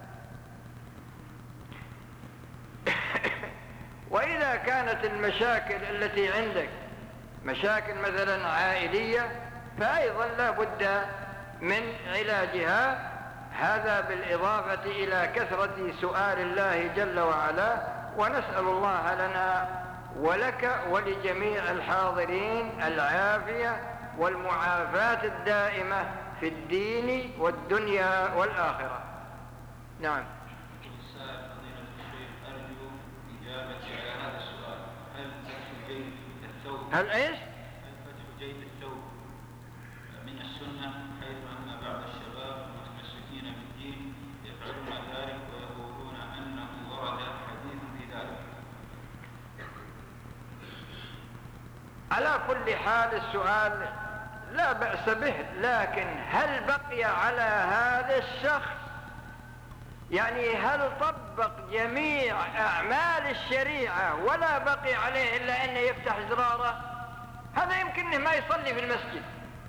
[SPEAKER 2] وإذا كانت المشاكل التي عندك مشاكل مثلا عائلية فأيضا لا بد من علاجها، هذا بالإضافة إلى كثرة سؤال الله جل وعلا. ونسأل الله لنا ولك ولجميع الحاضرين العافية والمعافاة الدائمة في الدين والدنيا والآخرة. نعم.
[SPEAKER 3] السائل: فضيلة الشيخ، أرجو إجابتي على هذا السؤال. هل فتح جيب الثوب
[SPEAKER 2] هل إيش؟
[SPEAKER 3] هل فتح جيب الثوب من السنة، حيث أن بعض الشباب المتمسكين بالدين يفعلون ذلك ويقولون أنه ورد حديث في ذلك؟
[SPEAKER 2] على كل حال السؤال لا بأس به، لكن هل بقي على هذا الشخص، يعني هل طبق جميع أعمال الشريعة ولا بقي عليه إلا أنه يفتح زراره؟ هذا يمكن أنه ما يصلي في المسجد.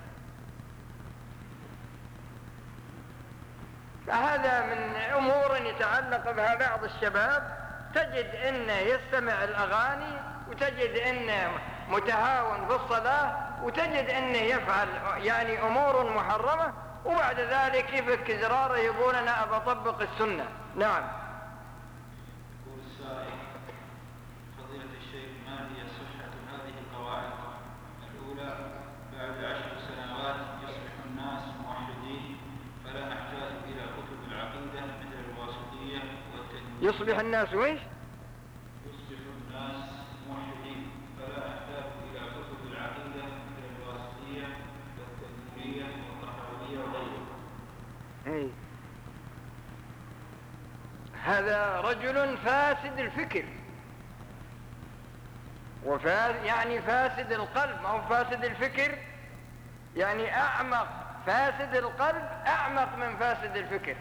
[SPEAKER 2] فهذا من أمور يتعلق بها بعض الشباب، تجد أنه يستمع الأغاني، وتجد أنه متهاون في الصلاة، وتجد أنه يفعل يعني أمور محرمة، وبعد ذلك يفك زراره يقول أنا أبى أطبق السنة. نعم.
[SPEAKER 3] يقول السائل: فضيلة الشيخ، ما هي صحة هذه القواعد؟ الأولى: بعد عشر سنوات يصبح الناس موحدين فلا نحتاج إلى كتب العقيدة مثل الواسطية والتدميرية.
[SPEAKER 2] يصبح الناس ويش؟
[SPEAKER 3] يصبح الناس موحدين فلا نحتاج إلى كتب العقيدة مثل الواسطية والتدميرية والطحاوية وغيرها.
[SPEAKER 2] أي. هذا رجل فاسد الفكر، وفاسد يعني فاسد القلب، ما هو فاسد الفكر، يعني أعمق. فاسد القلب أعمق من فاسد الفكر.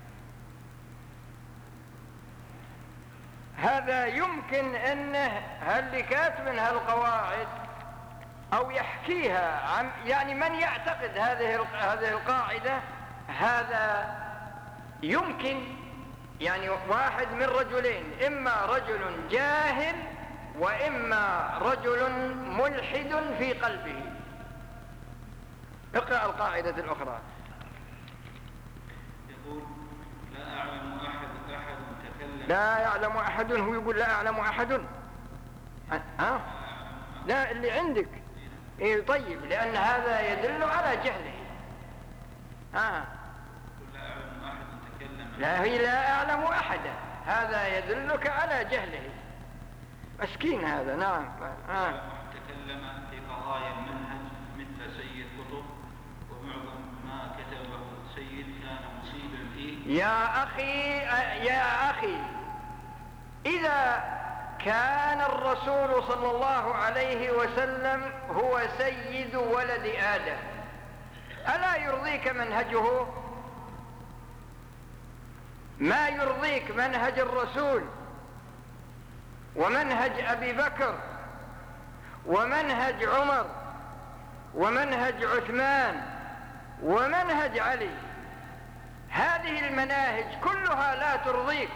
[SPEAKER 2] هذا يمكن أنه هل كاتب من هالقواعد أو يحكيها عن يعني من يعتقد هذه هذه القاعدة، هذا يمكن يعني واحد من رجلين: إما رجل جاهل وإما رجل ملحد في قلبه. اقرأ القاعدة الأخرى.
[SPEAKER 3] يقول: لا أعلم أحد أحد تكلم.
[SPEAKER 2] لا يعلم أحد، هو يقول لا أعلم أحد. ها؟ لا اللي عندك. إيه طيب، لأن هذا يدل على جهله. ها؟
[SPEAKER 3] لا أعلم أحد تكلم.
[SPEAKER 2] لا هي لا أعلم أحدا، هذا يدلك على جهله. مسكين هذا. نعم. ها؟
[SPEAKER 3] تكلم في قضايا المنهج مثل سيد قطب، ومعظم ما كتبه سيد كان مصيبا فيه.
[SPEAKER 2] يا أخي يا أخي إذا كان الرسول صلى الله عليه وسلم هو سيد ولد آدم، ألا يرضيك منهجه؟ ما يرضيك منهج الرسول ومنهج أبي بكر ومنهج عمر ومنهج عثمان ومنهج علي؟ هذه المناهج كلها لا ترضيك،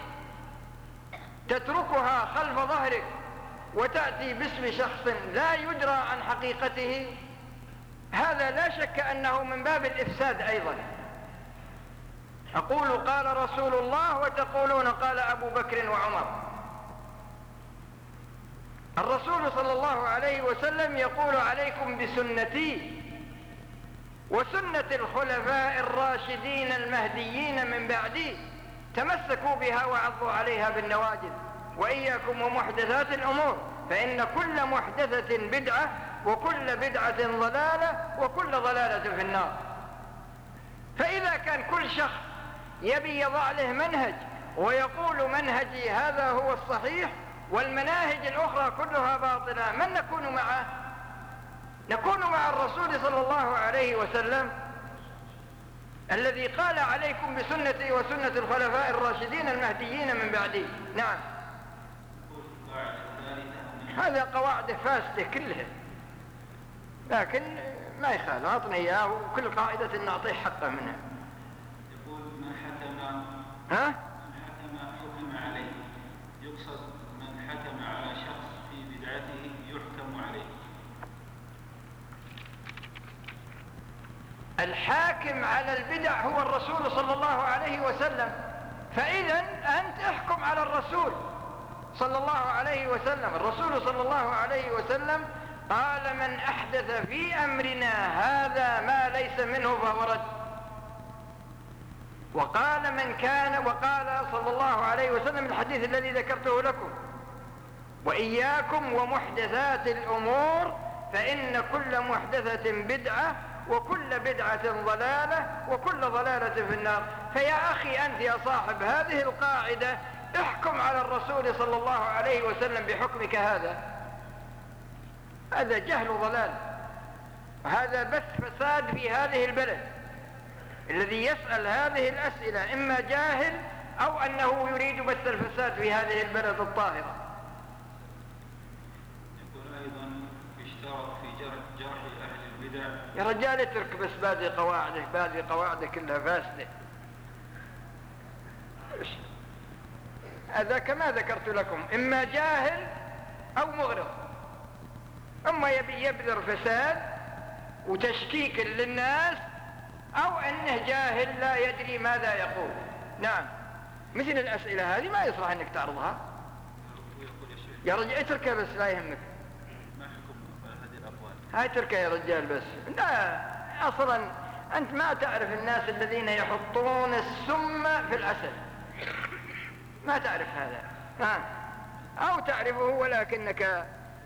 [SPEAKER 2] تتركها خلف ظهرك وتأتي باسم شخص لا يدرى عن حقيقته. هذا لا شك أنه من باب الإفساد أيضا. أقول قال رسول الله وتقولون قال أبو بكر وعمر. الرسول صلى الله عليه وسلم يقول: عليكم بسنتي وسنة الخلفاء الراشدين المهديين من بعدي، تمسكوا بها وعضوا عليها بالنواجذ، وإياكم ومحدثات الأمور، فإن كل محدثة بدعة وكل بدعة ضلالة وكل ضلالة في النار. فإذا كان كل شخص يبي يضع له منهج ويقول منهجي هذا هو الصحيح والمناهج الأخرى كلها باطلة، من نكون معه؟ نكون مع الرسول صلى الله عليه وسلم الذي قال: عليكم بسنتي وسنة الخلفاء الراشدين المهديين من بعدي. نعم. هذا قواعد فاسدة كلها، لكن ما يخالف، أعطني إياه وكل قاعدة نعطيه حقه منها.
[SPEAKER 3] يقول: من حكم
[SPEAKER 2] ها؟
[SPEAKER 3] من حكم حكم عليه، يقصد من حكم على شخص في بدعته يحكم عليه.
[SPEAKER 2] الحاكم على البدع هو الرسول صلى الله عليه وسلم، فإذا أنت احكم على الرسول صلى الله عليه وسلم. الرسول صلى الله عليه وسلم قال: من أحدث في أمرنا هذا ما ليس منه فهو رد. وقال من كان وقال صلى الله عليه وسلم الحديث الذي ذكرته لكم: وإياكم ومحدثات الأمور فإن كل محدثة بدعة وكل بدعة ضلالة وكل ضلالة في النار. فيا أخي أنت يا صاحب هذه القاعدة احكم على الرسول صلى الله عليه وسلم بحكمك هذا. هذا جهل وضلال. هذا بث فساد في هذه البلد. الذي يسأل هذه الأسئلة إما جاهل أو أنه يريد بث الفساد في هذه البلد الطاهرة.
[SPEAKER 3] يقول أيضا اشترط في جرح أهل البدع.
[SPEAKER 2] يا رجال اترك بس باقي قواعده، باقي قواعده كلها فاسدة. هذا كما ذكرت لكم إما جاهل أو مغرض، أما يبي يبذر فساد وتشكيك للناس، أو أنه جاهل لا يدري ماذا يقول. نعم، مثل الأسئلة هذه ما يصلح أنك تعرضها. يا رجل اتركها بس لا يهمك.
[SPEAKER 3] ما حكم هذه الأقوال؟
[SPEAKER 2] هاي تركها يا رجال بس. لا، أصلا أنت ما تعرف الناس الذين يحطون السم في العسل، ما تعرف هذا. ها. أو تعرفه ولكنك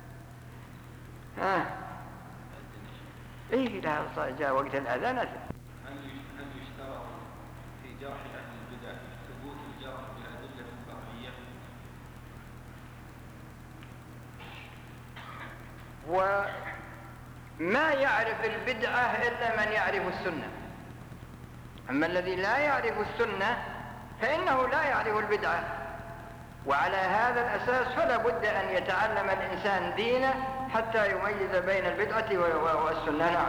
[SPEAKER 2] ها. إيه لا جاء وقت الأذان.
[SPEAKER 3] هل هل يشترط في جرح أهل البدع ثبوت الجرح بأدلة قطعية؟
[SPEAKER 2] وما يعرف البدعة إلا من يعرف السنة. أما الذي لا يعرف السنة فإنه لا يعرف البدعة. وعلى هذا الأساس فلا بد أن يتعلم الإنسان دينه حتى يميز بين البدعة والسنة. نعم.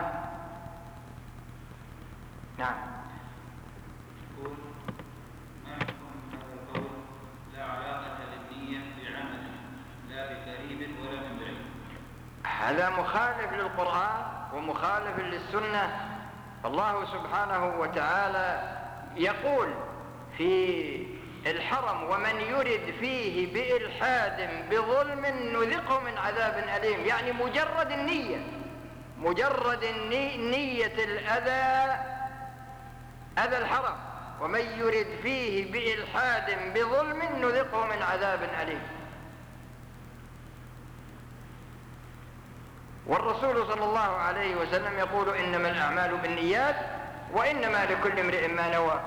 [SPEAKER 2] نعم.
[SPEAKER 3] يقول ما حكم هذا القول لا علاقة للنية بعمل لا بقريب ولا من بعيد؟
[SPEAKER 2] هذا مخالف للقرآن ومخالف للسنة. الله سبحانه وتعالى يقول في الحرم: ومن يرد فيه بإلحاد بظلم نذقه من عذاب أليم. يعني مجرد النية، مجرد الني... نية الأذى، أذى الحرم، ومن يرد فيه بإلحاد بظلم نذقه من عذاب أليم. والرسول صلى الله عليه وسلم يقول: إنما الأعمال بالنيات وإنما لكل امرئ ما نوى.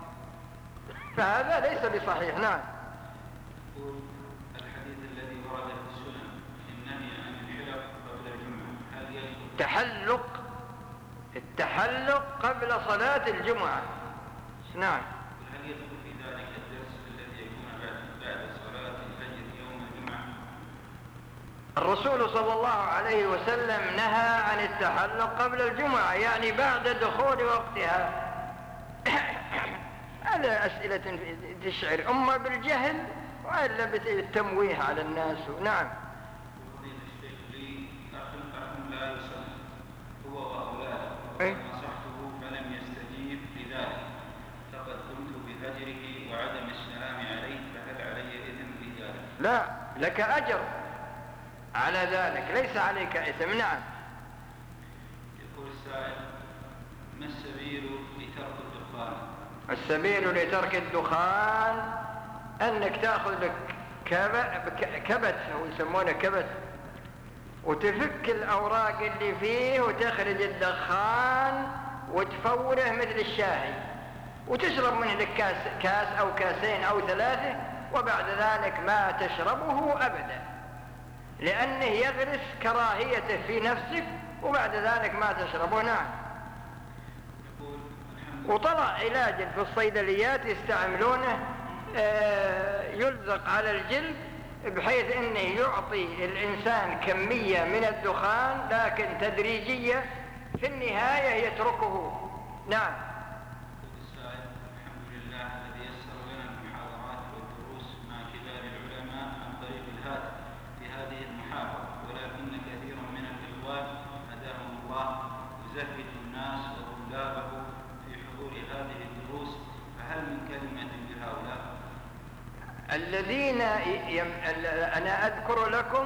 [SPEAKER 2] فهذا ليس بصحيح. نعم.
[SPEAKER 3] يقول الحديث الذي ورد في السنن النهي عن الحلق قبل الجمعة هل يدخل؟
[SPEAKER 2] تحلق، التحلق قبل صلاة الجمعة. نعم.
[SPEAKER 3] هل يدخل في ذلك الدرس الذي يكون بعد بعد صلاة الفجر يوم الجمعة؟
[SPEAKER 2] الرسول صلى الله عليه وسلم نهى عن التحلق قبل الجمعة، يعني بعد دخول وقتها. هذا أسئلة تشعر أما بالجهل وإلا بالتمويه على الناس. نعم.
[SPEAKER 3] فضيلة الشيخ لي أخ أخ لا يصلي هو وأولاده
[SPEAKER 2] إيه؟
[SPEAKER 3] نصحته فلم يستجيب لذلك، فقد قمت بهجره وعدم السلام عليه، فهل علي إثم في ذلك؟
[SPEAKER 2] لا، لك أجر على ذلك، ليس عليك إثم. نعم.
[SPEAKER 3] يقول السائل: ما السبيل لترك الدخان؟
[SPEAKER 2] السبيل لترك الدخان أنك تأخذ لك كبت، أو يسمونه كبت، وتفك الأوراق اللي فيه وتخرج الدخان وتفوره مثل الشاهي، وتشرب منه لك كاس, كاس أو كاسين أو ثلاثة، وبعد ذلك ما تشربه أبدا، لأنه يغرس كراهيته في نفسك، وبعد ذلك ما تشربه. نعم. وطلع علاج في الصيدليات يستعملونه يلزق على الجلد بحيث انه يعطي الانسان كمية من الدخان لكن تدريجية، في النهاية يتركه. نعم.
[SPEAKER 3] السائل: الحمد لله الذي يسر لنا المحاضرات والدروس مع كبار العلماء عن طريق الهاتف في هذه المحاضرة، ولكن كثيرا من الاخوان هداهم الله يزهد الناس وطلابه في حضور هذه الدروس، فهل من كلمة لهؤلاء؟
[SPEAKER 2] الذين يم... أنا أذكر لكم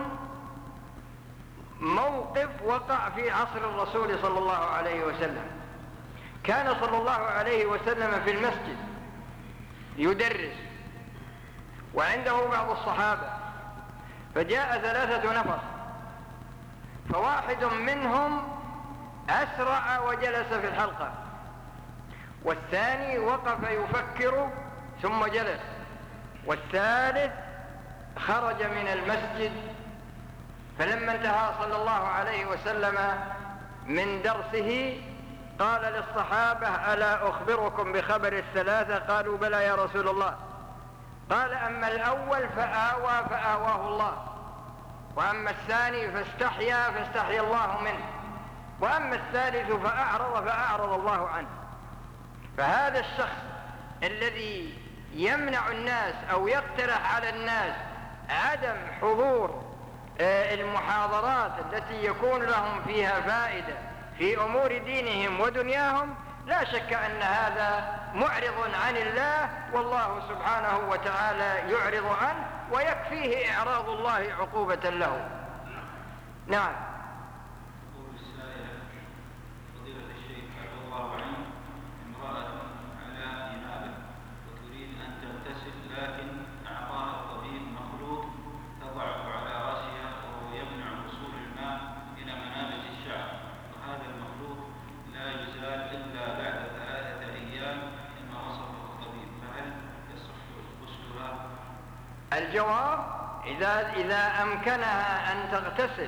[SPEAKER 2] موقف وقع في عصر الرسول صلى الله عليه وسلم. كان صلى الله عليه وسلم في المسجد يدرس، وعنده بعض الصحابة، فجاء ثلاثة نفر، فواحد منهم أسرع وجلس في الحلقة، والثاني وقف يفكر ثم جلس، والثالث خرج من المسجد. فلما انتهى صلى الله عليه وسلم من درسه قال للصحابة: ألا أخبركم بخبر الثلاثة؟ قالوا: بلى يا رسول الله. قال: أما الأول فآوى فآواه الله، وأما الثاني فاستحيا فاستحيا الله منه، وأما الثالث فأعرض فأعرض الله عنه. فهذا الشخص الذي يمنع الناس أو يقترح على الناس عدم حضور المحاضرات التي يكون لهم فيها فائدة في أمور دينهم ودنياهم، لا شك أن هذا معرض عن الله، والله سبحانه وتعالى يعرض عنه، ويكفيه إعراض الله عقوبة له. نعم.
[SPEAKER 3] يقول السائل: فضيلة الشيخ عفى الله عنه، امرأة على جنابه وتريد أن تغتسل، لكن أعطاها الطبيب مخلوط تضعه على رأسها وهو يمنع وصول الماء إلى منابت الشعر، وهذا المخلوط لا يزال إلا بعد ثلاثة أيام كما وصفه الطبيب، فهل يصح غسلها؟
[SPEAKER 2] الجواب: إذا, إذا أمكنها أن تغتسل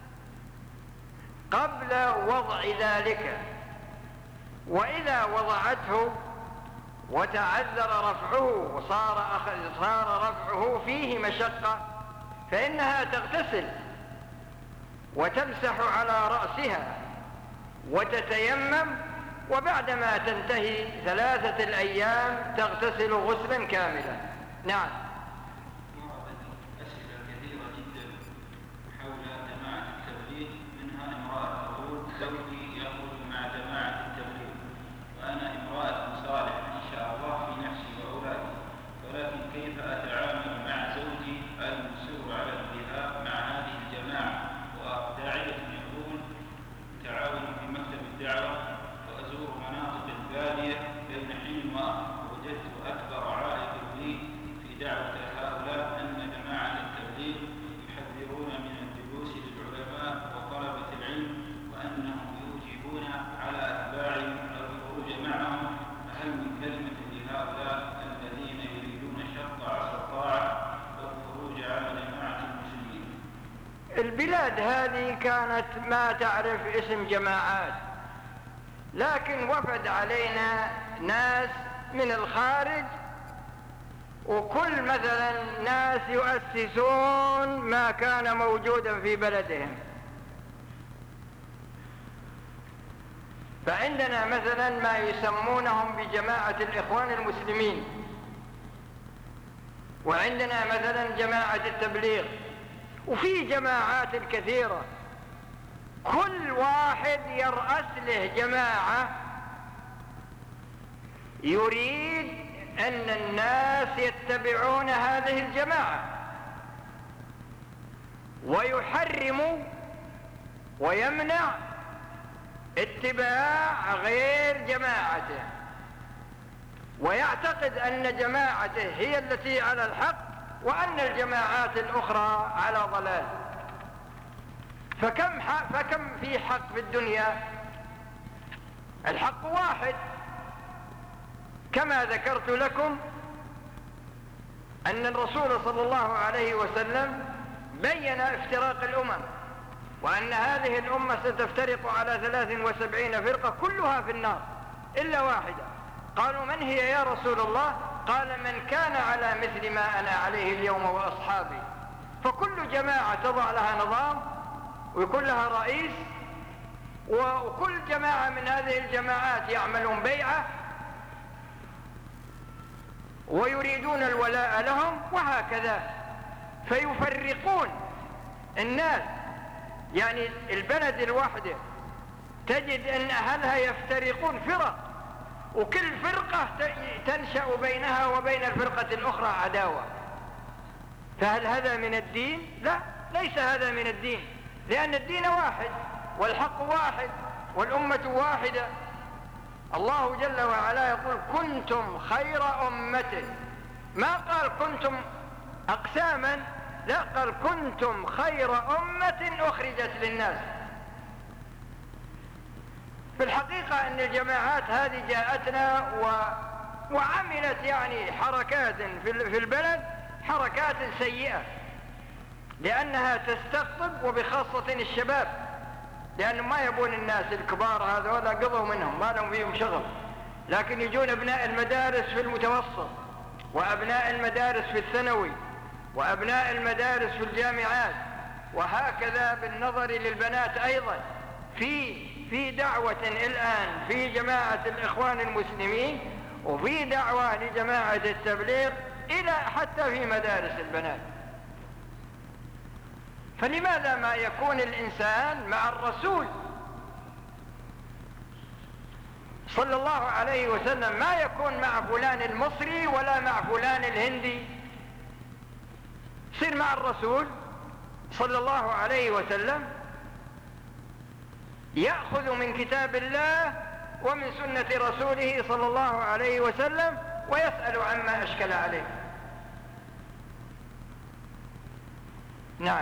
[SPEAKER 2] قبل وضع ذلك، وإذا وضعته وتعذر رفعه وصار صار رفعه فيه مشقة، فإنها تغتسل وتمسح على رأسها وتتيمم، وبعدما تنتهي ثلاثة الأيام تغتسل غسلا كاملا. نعم.
[SPEAKER 3] أسئلة كثيرة جدا حول جماعة التبليغ، منها امرأة تقول: زوجي يخرج مع جماعة التبليغ، وأنا امرأة صالحة إن شاء الله في نفسي وأولادي، ولكن كيف أتعامل مع زوجي المصر على الذهاب مع هذه الجماعة؟ وداعية يقول: تعاون في مكتب الدعوة وأزور مناطق البادية بين حين وآخر، وجدت أكبر عائق لي في دعوة هؤلاء أن جماعة التبليغ يحذرون من الجلوس للعلماء وطلبة العلم، وأنهم يوجبون على أتباعهم الخروج معهم، فهل من كلمة لهؤلاء الذين يريدون شق عصا الطاعة والخروج على جماعة المسلمين؟
[SPEAKER 2] البلاد هذه كانت ما تعرف اسم جماعات، لكن وفد علينا ناس من الخارج، وكل مثلا ناس يؤسسون ما كان موجودا في بلدهم. فعندنا مثلا ما يسمونهم بجماعة الإخوان المسلمين، وعندنا مثلا جماعة التبليغ، وفي جماعات كثيرة، كل واحد يرأس له جماعة يريد أن الناس يتبعون هذه الجماعة، ويحرم ويمنع اتباع غير جماعته، ويعتقد أن جماعته هي التي على الحق، وأن الجماعات الأخرى على ضلال. فكم, فكم في حق في الدنيا؟ الحق واحد، كما ذكرت لكم أن الرسول صلى الله عليه وسلم بين افتراق الأمم، وأن هذه الأمة ستفترق على ثلاث وسبعين فرقة كلها في النار إلا واحدة. قالوا: من هي يا رسول الله؟ قال: من كان على مثل ما أنا عليه اليوم وأصحابي. فكل جماعة تضع لها نظام ويكون لها رئيس، وكل جماعة من هذه الجماعات يعملون بيعة ويريدون الولاء لهم، وهكذا. فيفرقون الناس، يعني البلد الواحدة تجد أن أهلها يفترقون فرق، وكل فرقة تنشأ بينها وبين الفرقة الأخرى عداوة. فهل هذا من الدين؟ لا، ليس هذا من الدين، لأن الدين واحد والحق واحد والأمة واحدة. الله جل وعلا يقول: كنتم خير أمة، ما قال كنتم أقساما، لا، قال كنتم خير أمة أخرجت للناس. في الحقيقة أن الجماعات هذه جاءتنا و... وعملت يعني حركات في البلد، حركات سيئة، لأنها تستقطب، وبخاصة الشباب، لأنه ما يبون الناس الكبار هذولا قضوا منهم، ما لهم فيهم شغل، لكن يجون أبناء المدارس في المتوسط، وأبناء المدارس في الثانوي، وأبناء المدارس في الجامعات، وهكذا بالنظر للبنات أيضا. في في دعوة الآن في جماعة الإخوان المسلمين، وفي دعوة لجماعة التبليغ إلى حتى في مدارس البنات. فلماذا ما يكون الإنسان مع الرسول صلى الله عليه وسلم، ما يكون مع فلان المصري ولا مع فلان الهندي، سير مع الرسول صلى الله عليه وسلم، يأخذ من كتاب الله ومن سنة رسوله صلى الله عليه وسلم، ويسأل عما أشكل عليه. نعم.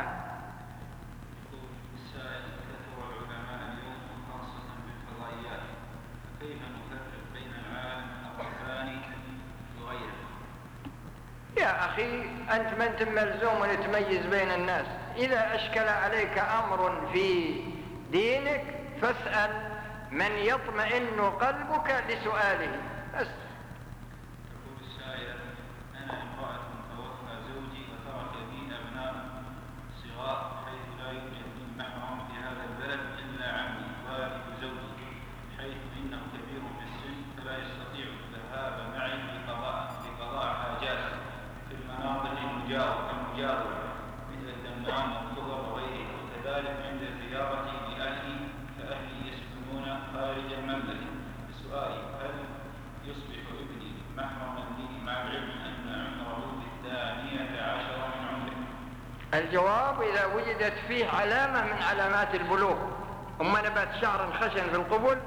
[SPEAKER 3] السائل: كثر العلماء اليوم خاصة بالفضائيات، كيف نفرق بين العالم الرباني وغيره؟
[SPEAKER 2] يا أخي أنت ما أنت ملزوم لتميز بين الناس. إذا أشكل عليك أمر في دينك فاسأل من يطمئن قلبك لسؤاله بس.
[SPEAKER 3] يقول السائل: أنا امرأة توفى زوجي وترك لي أبناء صغار، حيث لا يوجد من محرم في هذا البلد إلا عمي والد زوجي، حيث إنه كبير في السن فلا يستطيع الذهاب معي لقضاء لقضاء حاجات في المناطق المجاورة مثل الدمام والقبر وغيره، وكذلك عند زيارتي لأهلي فأهلي يسكنون خارج المملكة. سؤالي: هل يصبح ابني محرما لي مع العلم أن عمره الثانية عشر من عمره؟
[SPEAKER 2] الجواب: إذا وجدت فيه علامة من علامات البلوغ، أما نبات شعر خشن في القبل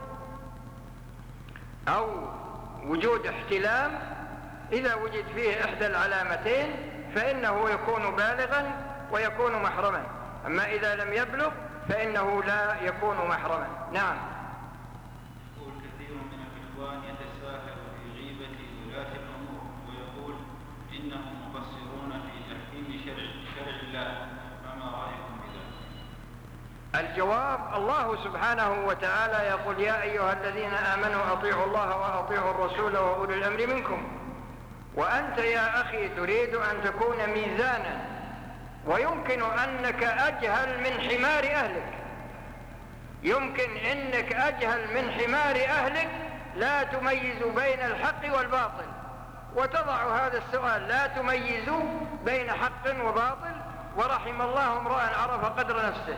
[SPEAKER 2] أو وجود احتلام، إذا وجد فيه إحدى العلامتين فإنه يكون بالغا ويكون محرما، أما إذا لم يبلغ فإنه لا يكون محرما. نعم.
[SPEAKER 3] يقول: كثير من الإخوان يتساهل في غيبة ولاة الأمور ويقول إنهم مقصرون في تحكيم شرع شرع الله، فما رأيكم بذلك؟
[SPEAKER 2] الجواب: الله سبحانه وتعالى يقول: يا أيها الذين آمنوا أطيعوا الله وأطيعوا الرسول وأولي الأمر منكم. وأنت يا أخي تريد أن تكون ميزانا، ويمكن أنك أجهل من حمار أهلك، يمكن أنك أجهل من حمار أهلك لا تميز بين الحق والباطل، وتضع هذا السؤال: لا تميز بين حق وباطل، ورحم الله امرأ عرف قدر نفسه.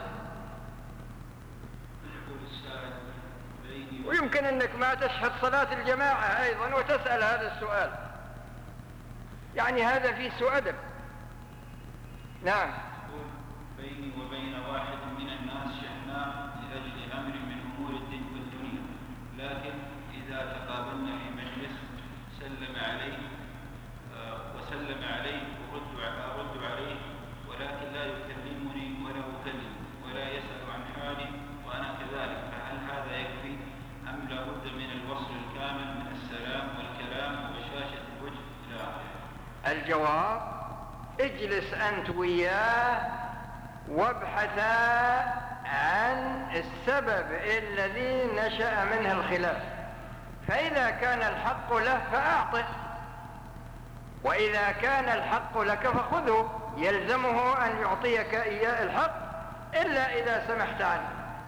[SPEAKER 2] ويمكن أنك ما تشهد صلاة الجماعة أيضا وتسأل هذا السؤال، يعني هذا فيه سوء أدب. نعم.
[SPEAKER 3] بيني وبين واحد من الناس شحناء لأجل أمر من أمور الدين والدنيا، لكن إذا تقابلنا في مجلس سلم عليه آه وسلم عليه ورد أرد عليه، ولكن لا يكلمني ولا أكلم ولا يسأل عن حالي وأنا كذلك، فهل هذا يكفي أم لا بد من الوصل الكامل من السلام والكلام وبشاشة الوجه إلى آخره؟
[SPEAKER 2] الجواب: اجلس أنت وياه وابحثا عن السبب الذي نشأ منه الخلاف، فإذا كان الحق له فأعطه، وإذا كان الحق لك فخذه، يلزمه أن يعطيك إياه الحق إلا إذا سمحت عنه،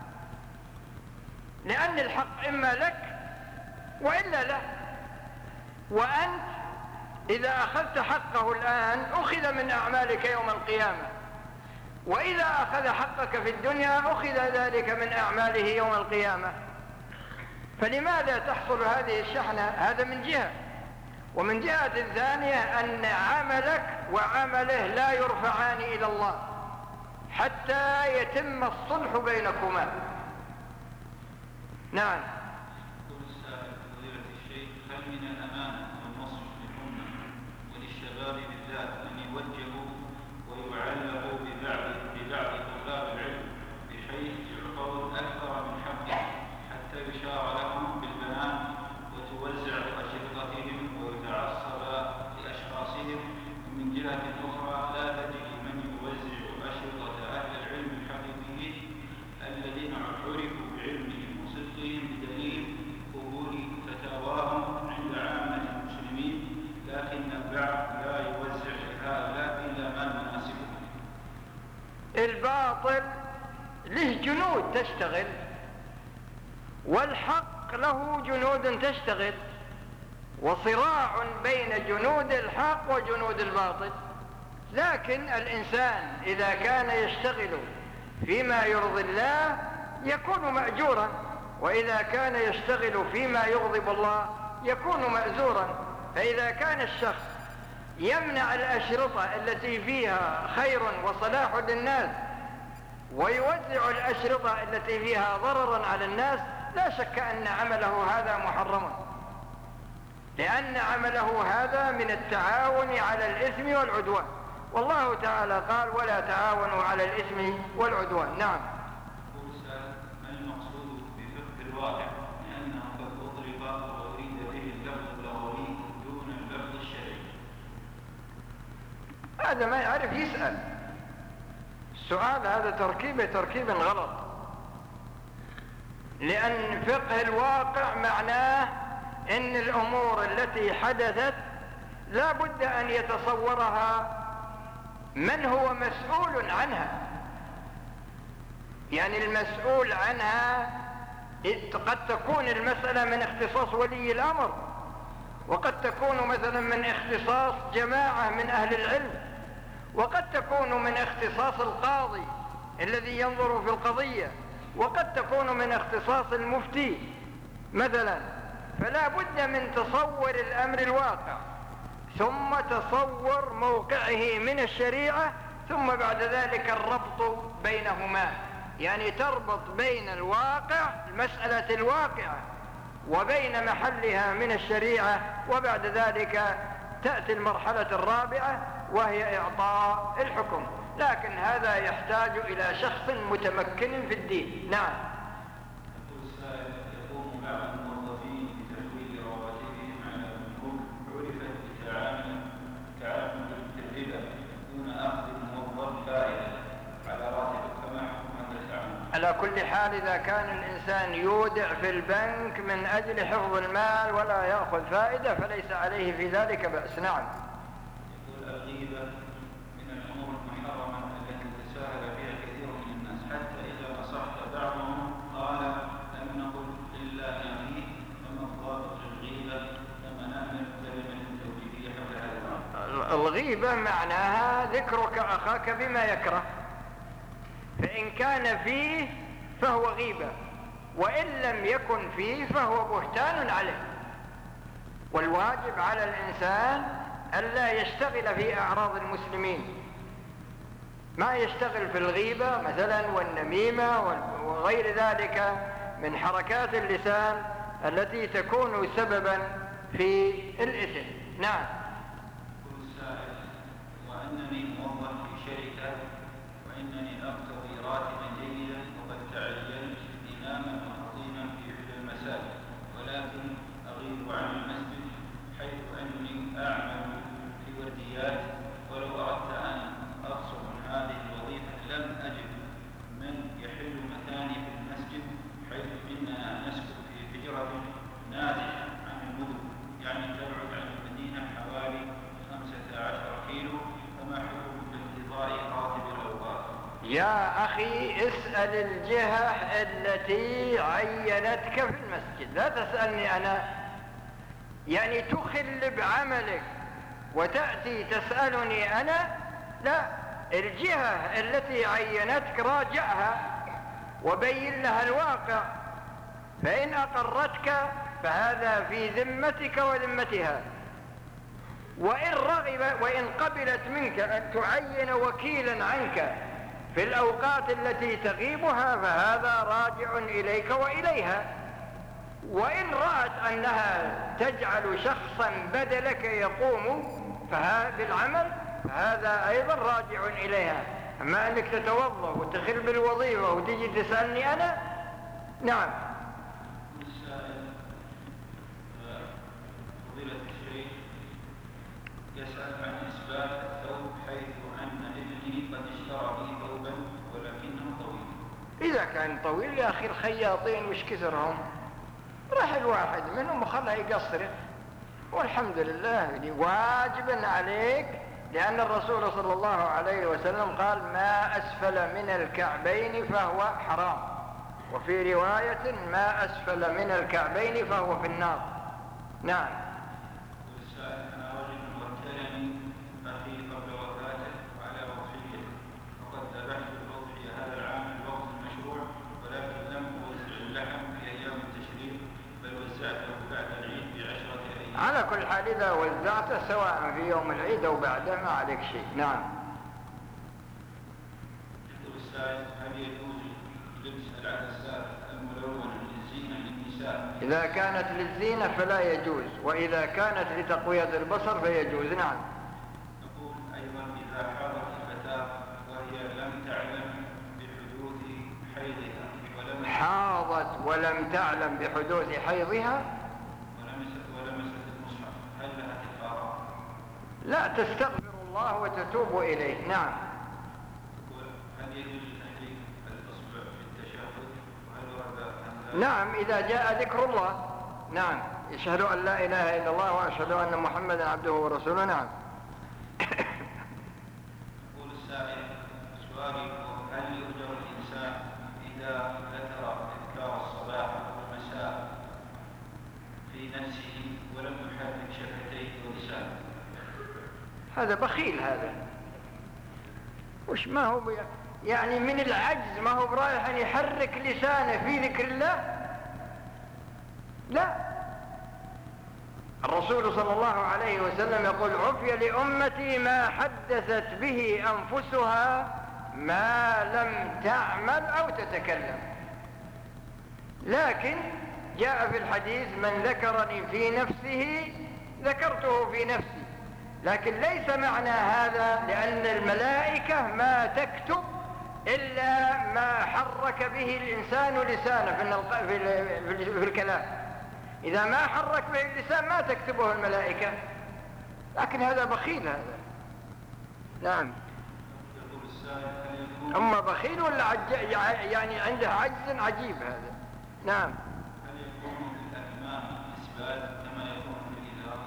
[SPEAKER 2] لأن الحق إما لك وإلا له. وأنت إذا أخذت حقه الآن أخذ من أعمالك يوم القيامة، وإذا أخذ حقك في الدنيا أخذ ذلك من أعماله يوم القيامة. فلماذا تحصل هذه الشحنة؟ هذا من جهة، ومن جهة ثانية أن عملك وعمله لا يرفعان إلى الله حتى يتم الصلح بينكما. نعم.
[SPEAKER 3] يقول السائل: فضيلة الشيخ، هل من الأمانة والنصح للأمة وللشباب بالذات أن يوجهوا ويعلقوا ببعض ببعض طلاب العلم بحيث يعطون أكثر من حقهم حتى يشار لهم بالبنان وتوزع أشرطتهم ويتعصب لأشخاصهم، ومن جهة أخرى لا تجد من يوزع أشرطة أهل العلم الحقيقيين الذين عرفوا
[SPEAKER 2] الباطل له جنود تشتغل، والحق له جنود تشتغل، وصراع بين جنود الحق وجنود الباطل. لكن الإنسان إذا كان يشتغل فيما يرضي الله يكون مأجورا، وإذا كان يشتغل فيما يغضب الله يكون مأزورا. فإذا كان الشخص يمنع الأشرطة التي فيها خير وصلاح للناس ويوزع الأشرطة التي فيها ضررا على الناس، لا شك أن عمله هذا محرم، لأن عمله هذا من التعاون على الإثم والعدوان، والله تعالى قال ولا تعاونوا على الإثم والعدوان. نعم.
[SPEAKER 3] ما المقصود بفقه الواقع؟ لأنه قد أضرب وأريد به اللفظ اللغوي دون اللفظ الشرعي.
[SPEAKER 2] هذا ما يعرف يسأل السؤال، هذا تركيبه تركيب غلط، لأن فقه الواقع معناه إن الأمور التي حدثت لا بد أن يتصورها من هو مسؤول عنها. يعني المسؤول عنها قد تكون المسألة من اختصاص ولي الأمر، وقد تكون مثلا من اختصاص جماعة من أهل العلم، وقد تكون من اختصاص القاضي الذي ينظر في القضية، وقد تكون من اختصاص المفتي مثلا. فلا بد من تصور الأمر الواقع، ثم تصور موقعه من الشريعة، ثم بعد ذلك الربط بينهما. يعني تربط بين الواقع، المسألة الواقعة، وبين محلها من الشريعة، وبعد ذلك تأتي المرحلة الرابعة وهي إعطاء الحكم. لكن هذا يحتاج إلى شخص متمكن في الدين. نعم.
[SPEAKER 3] يقوم بعض الموظفين بتحويل رواتبهم على بنوك عرفت بتعامل تعامل الربا دون أخذ الموظف فائدة على راتبه، فما حكم هذا التعامل؟
[SPEAKER 2] على كل حال إذا كان الإنسان يودع في البنك من أجل حفظ المال ولا يأخذ فائدة فليس عليه في ذلك بأس. نعم.
[SPEAKER 3] يقول الغيبة من الأمور المحرمة التي تساهل فيها كثير من الناس، حتى إذا نصحت بعضهم قال لم نقل إلا ما فيه، فما الضابط للغيبة؟ كما نعمل كلمة توجيهية حول هذا.
[SPEAKER 2] الغيبة معناها ذكرك أخاك بما يكره، فإن كان فيه فهو غيبة، وإن لم يكن فيه فهو بهتان عليه. والواجب على الإنسان ألا يشتغل في أعراض المسلمين، ما يشتغل في الغيبة مثلا والنميمة وغير ذلك من حركات اللسان التي تكون سببا في الإثم. نعم.
[SPEAKER 3] كل سائل وأنني موظف في شركة وإنني أقتضي راتبا جيدا وقد تعينت إماما وخطيبا في إحدى المساجد، ولكن أغيب عن المسجد حيث أني أعمل في ورديات، ولو أردت أن أقصر من هذه الوظيفة لم أجد من يحل مكاني في المسجد، حيث إننا نسكن في حجرة نازحة عن المدن، يعني تبعد عن المدينة حوالي خمسة عشر كيلو، فما حكم بانقضاء راتب الأوقات؟
[SPEAKER 2] يا أخي اسأل الجهة التي عينتك في المسجد، لا تسألني أنا. يعني تخل بعملك وتأتي تسألني أنا؟ لا، الجهة التي عينتك راجعها وبين لها الواقع، فإن أقرتك فهذا في ذمتك وذمتها، وإن رغب وإن قبلت منك أن تعين وكيلا عنك في الأوقات التي تغيبها فهذا راجع إليك وإليها، وإن رأت أنها تجعل شخصا بدلك يقوم بالعمل فهذا أيضا راجع إليها. أما أنك تتوظف وتخل بالوظيفة وتجي تسألني أنا؟ نعم.
[SPEAKER 3] السائل فضيلة الشيخ يسأل عن إثبات الثوب، حيث أن ابني قد اشترى لي ثوبا ولكنه طويل.
[SPEAKER 2] إذا كان طويل يا أخي الخياطين وش كثرهم، راح الواحد منهم وخلها يقصره، والحمد لله. واجب عليك لأن الرسول صلى الله عليه وسلم قال ما أسفل من الكعبين فهو حرام، وفي رواية ما أسفل من الكعبين فهو في النار. نعم.
[SPEAKER 3] أنا رجل وكلني أخي قبل وفاته على وصيته، وقد ذبحت الأضحية هذا العام الوقت المشروع، ولكن لم أوزع اللحم في أيام التشريق بل وزعته بعد العيد بعشرة أيام.
[SPEAKER 2] على كل حال إذا وزعته سواء في يوم العيد أو بعده ما عليك شيء. نعم.
[SPEAKER 3] يقول السائل هل يجوز لبس العدسات الملونة للزينة للنساء؟
[SPEAKER 2] إذا كانت للزينة فلا يجوز، وإذا كانت لتقوية البصر فيجوز. نعم.
[SPEAKER 3] نقول أيضا إذا حاضت الفتاة وهي لم تعلم بحدوث حيضها ولم
[SPEAKER 2] حاضت ولم تعلم بحدوث حيضها
[SPEAKER 3] ولمست ولمست المصحف هل لها كفارة؟
[SPEAKER 2] لا، تستغفر الله وتتوب إليه. نعم.
[SPEAKER 3] هل يجوز تحريك الأصبع في التشهد وهل ورد عن
[SPEAKER 2] نعم، إذا جاء ذكر الله. نعم، يشهد أن لا إله إلا الله وأشهد أن محمدا عبده ورسوله. نعم.
[SPEAKER 3] يقول السائل سؤالي هل يؤجر الإنسان إذا ذكر أذكار الصباح والمساء في نفسه ولم يحرك شفتيه ولسانه؟
[SPEAKER 2] هذا بخيل. هذا وش ما هو يعني من العجز، ما هو برايح أن يحرك لسانه في ذكر الله؟ لا. الرسول صلى الله عليه وسلم يقول عفي لأمتي ما حدثت به أنفسها ما لم تعمل أو تتكلم. لكن جاء في الحديث من ذكرني في نفسه ذكرته في نفسي، لكن ليس معنى هذا لأن الملائكة ما تكتب إلا ما حرك به الإنسان لسانه في الكلام. إذا ما حرك به اللسان ما تكتبه الملائكة، لكن هذا بخيل. هذا نعم. أما بخيل ولا عج... يعني عنده عجز عجيب هذا. نعم.
[SPEAKER 3] هل يكون في الأكمام إثبات كما يكون في الإدارة؟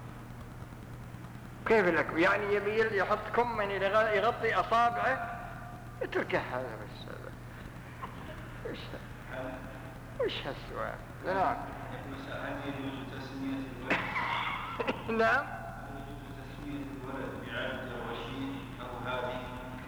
[SPEAKER 2] كيف لك؟ يعني يبي يحط كم يغطي أصابعه؟ اتركه هذا بس. ايش ايش هالسؤال؟ نعم.
[SPEAKER 3] هل يجوز تسمية الولد؟
[SPEAKER 2] نعم.
[SPEAKER 3] هل يجوز تسمية الولد بعبد رشيد أو هادي؟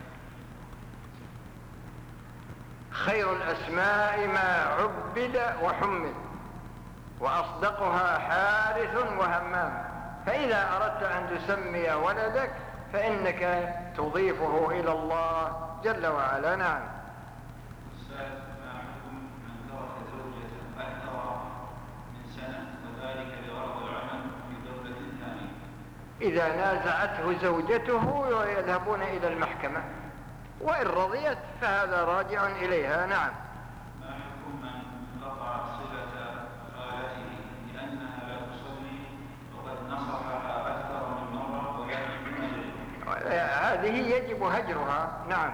[SPEAKER 2] خير الأسماء ما عبد وحمد، وأصدقها حارث وهمام. فإذا أردت أن تسمي ولدك فإنك تضيفه إلى الله جل وعلا. نعم.
[SPEAKER 3] السائل ما حكم من ترك زوجته أكثر من سنة وذلك لغرض العمل في دولة ثانية؟
[SPEAKER 2] إذا نازعته زوجته يذهبون إلى المحكمة، وإن رضيت فهذا راجع إليها. نعم.
[SPEAKER 3] ما حكم من قطع صلة خالته لأنها لا تصلي وقد نصحها أكثر من مرة ولكن من
[SPEAKER 2] هذه يجب هجرها. نعم.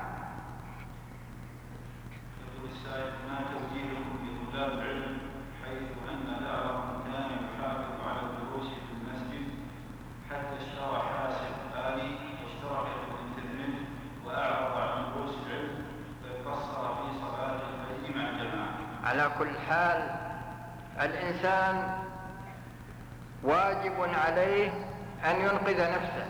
[SPEAKER 3] يقول السائل ما توجيهكم لطلاب العلم حيث أن بعضهم كان يحافظ على الدروس في المسجد حتى اشترى حاسب آلي واشترك في الإنترنت وأعرض عن دروس العلم فقصر في صلاة الفجر مع الجماعة؟
[SPEAKER 2] على كل حال الإنسان واجب عليه أن ينقذ نفسه،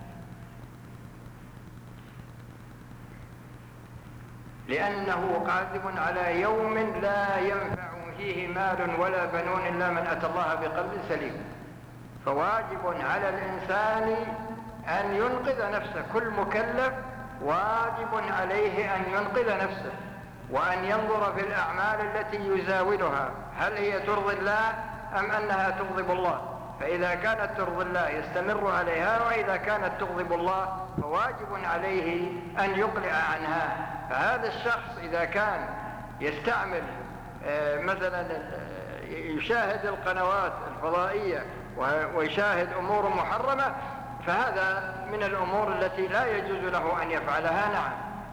[SPEAKER 2] لأنه قادم على يوم لا ينفع فيه مال ولا بنون إلا من أتى الله بقلب سليم. فواجب على الإنسان أن ينقذ نفسه. كل مكلف واجب عليه أن ينقذ نفسه وأن ينظر في الأعمال التي يزاولها هل هي ترضي الله أم أنها تغضب الله. فإذا كانت ترضي الله يستمر عليها، وإذا كانت تغضب الله فواجب عليه أن يقلع عنها. فهذا الشخص إذا كان يستعمل مثلا يشاهد القنوات الفضائية ويشاهد أمور محرمة فهذا من الأمور التي لا يجوز له أن يفعلها. نعم.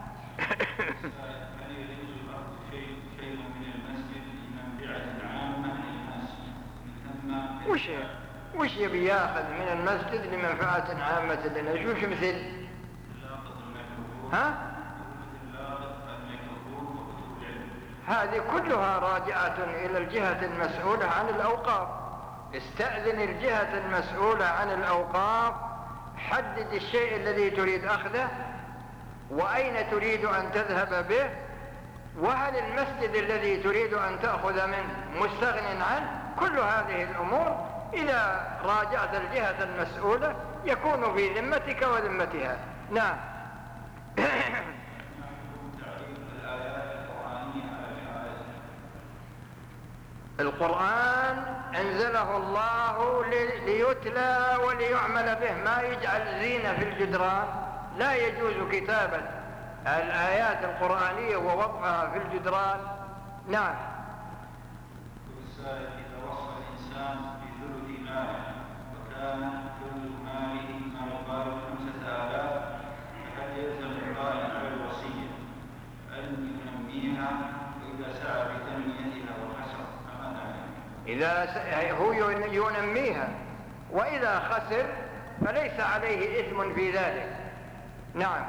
[SPEAKER 3] هل يجوز أخذ شيء شيء من المسجد لمنفعة عامة للناس من ثم
[SPEAKER 2] وش وش يبي ياخذ من المسجد لمنفعة عامة لنا؟ شوف مثل ها؟ هذه كلها راجعة إلى الجهة المسؤولة عن الأوقاف. استأذن الجهة المسؤولة عن الأوقاف، حدد الشيء الذي تريد أخذه وأين تريد أن تذهب به، وهل المسجد الذي تريد أن تأخذ منه مستغن عنه. كل هذه الأمور إذا راجعت الجهة المسؤولة يكون في ذمتك وذمتها. نعم. القرآن أنزله الله ليتلى وليعمل به، ما يجعل زينة في الجدران. لا يجوز كتابة الآيات القرآنية ووضعها في الجدران. نعم.
[SPEAKER 3] إذا وصى الإنسان بثلث ماله وكان ثلث ماله ما يقارب خمسة آلاف، فهل يلزم القائم على الوصية أن ينميها وإذا سعى بتنميتها وخسر أما
[SPEAKER 2] إذا هو ينميها وإذا خسر فليس عليه إثم في ذلك. نعم.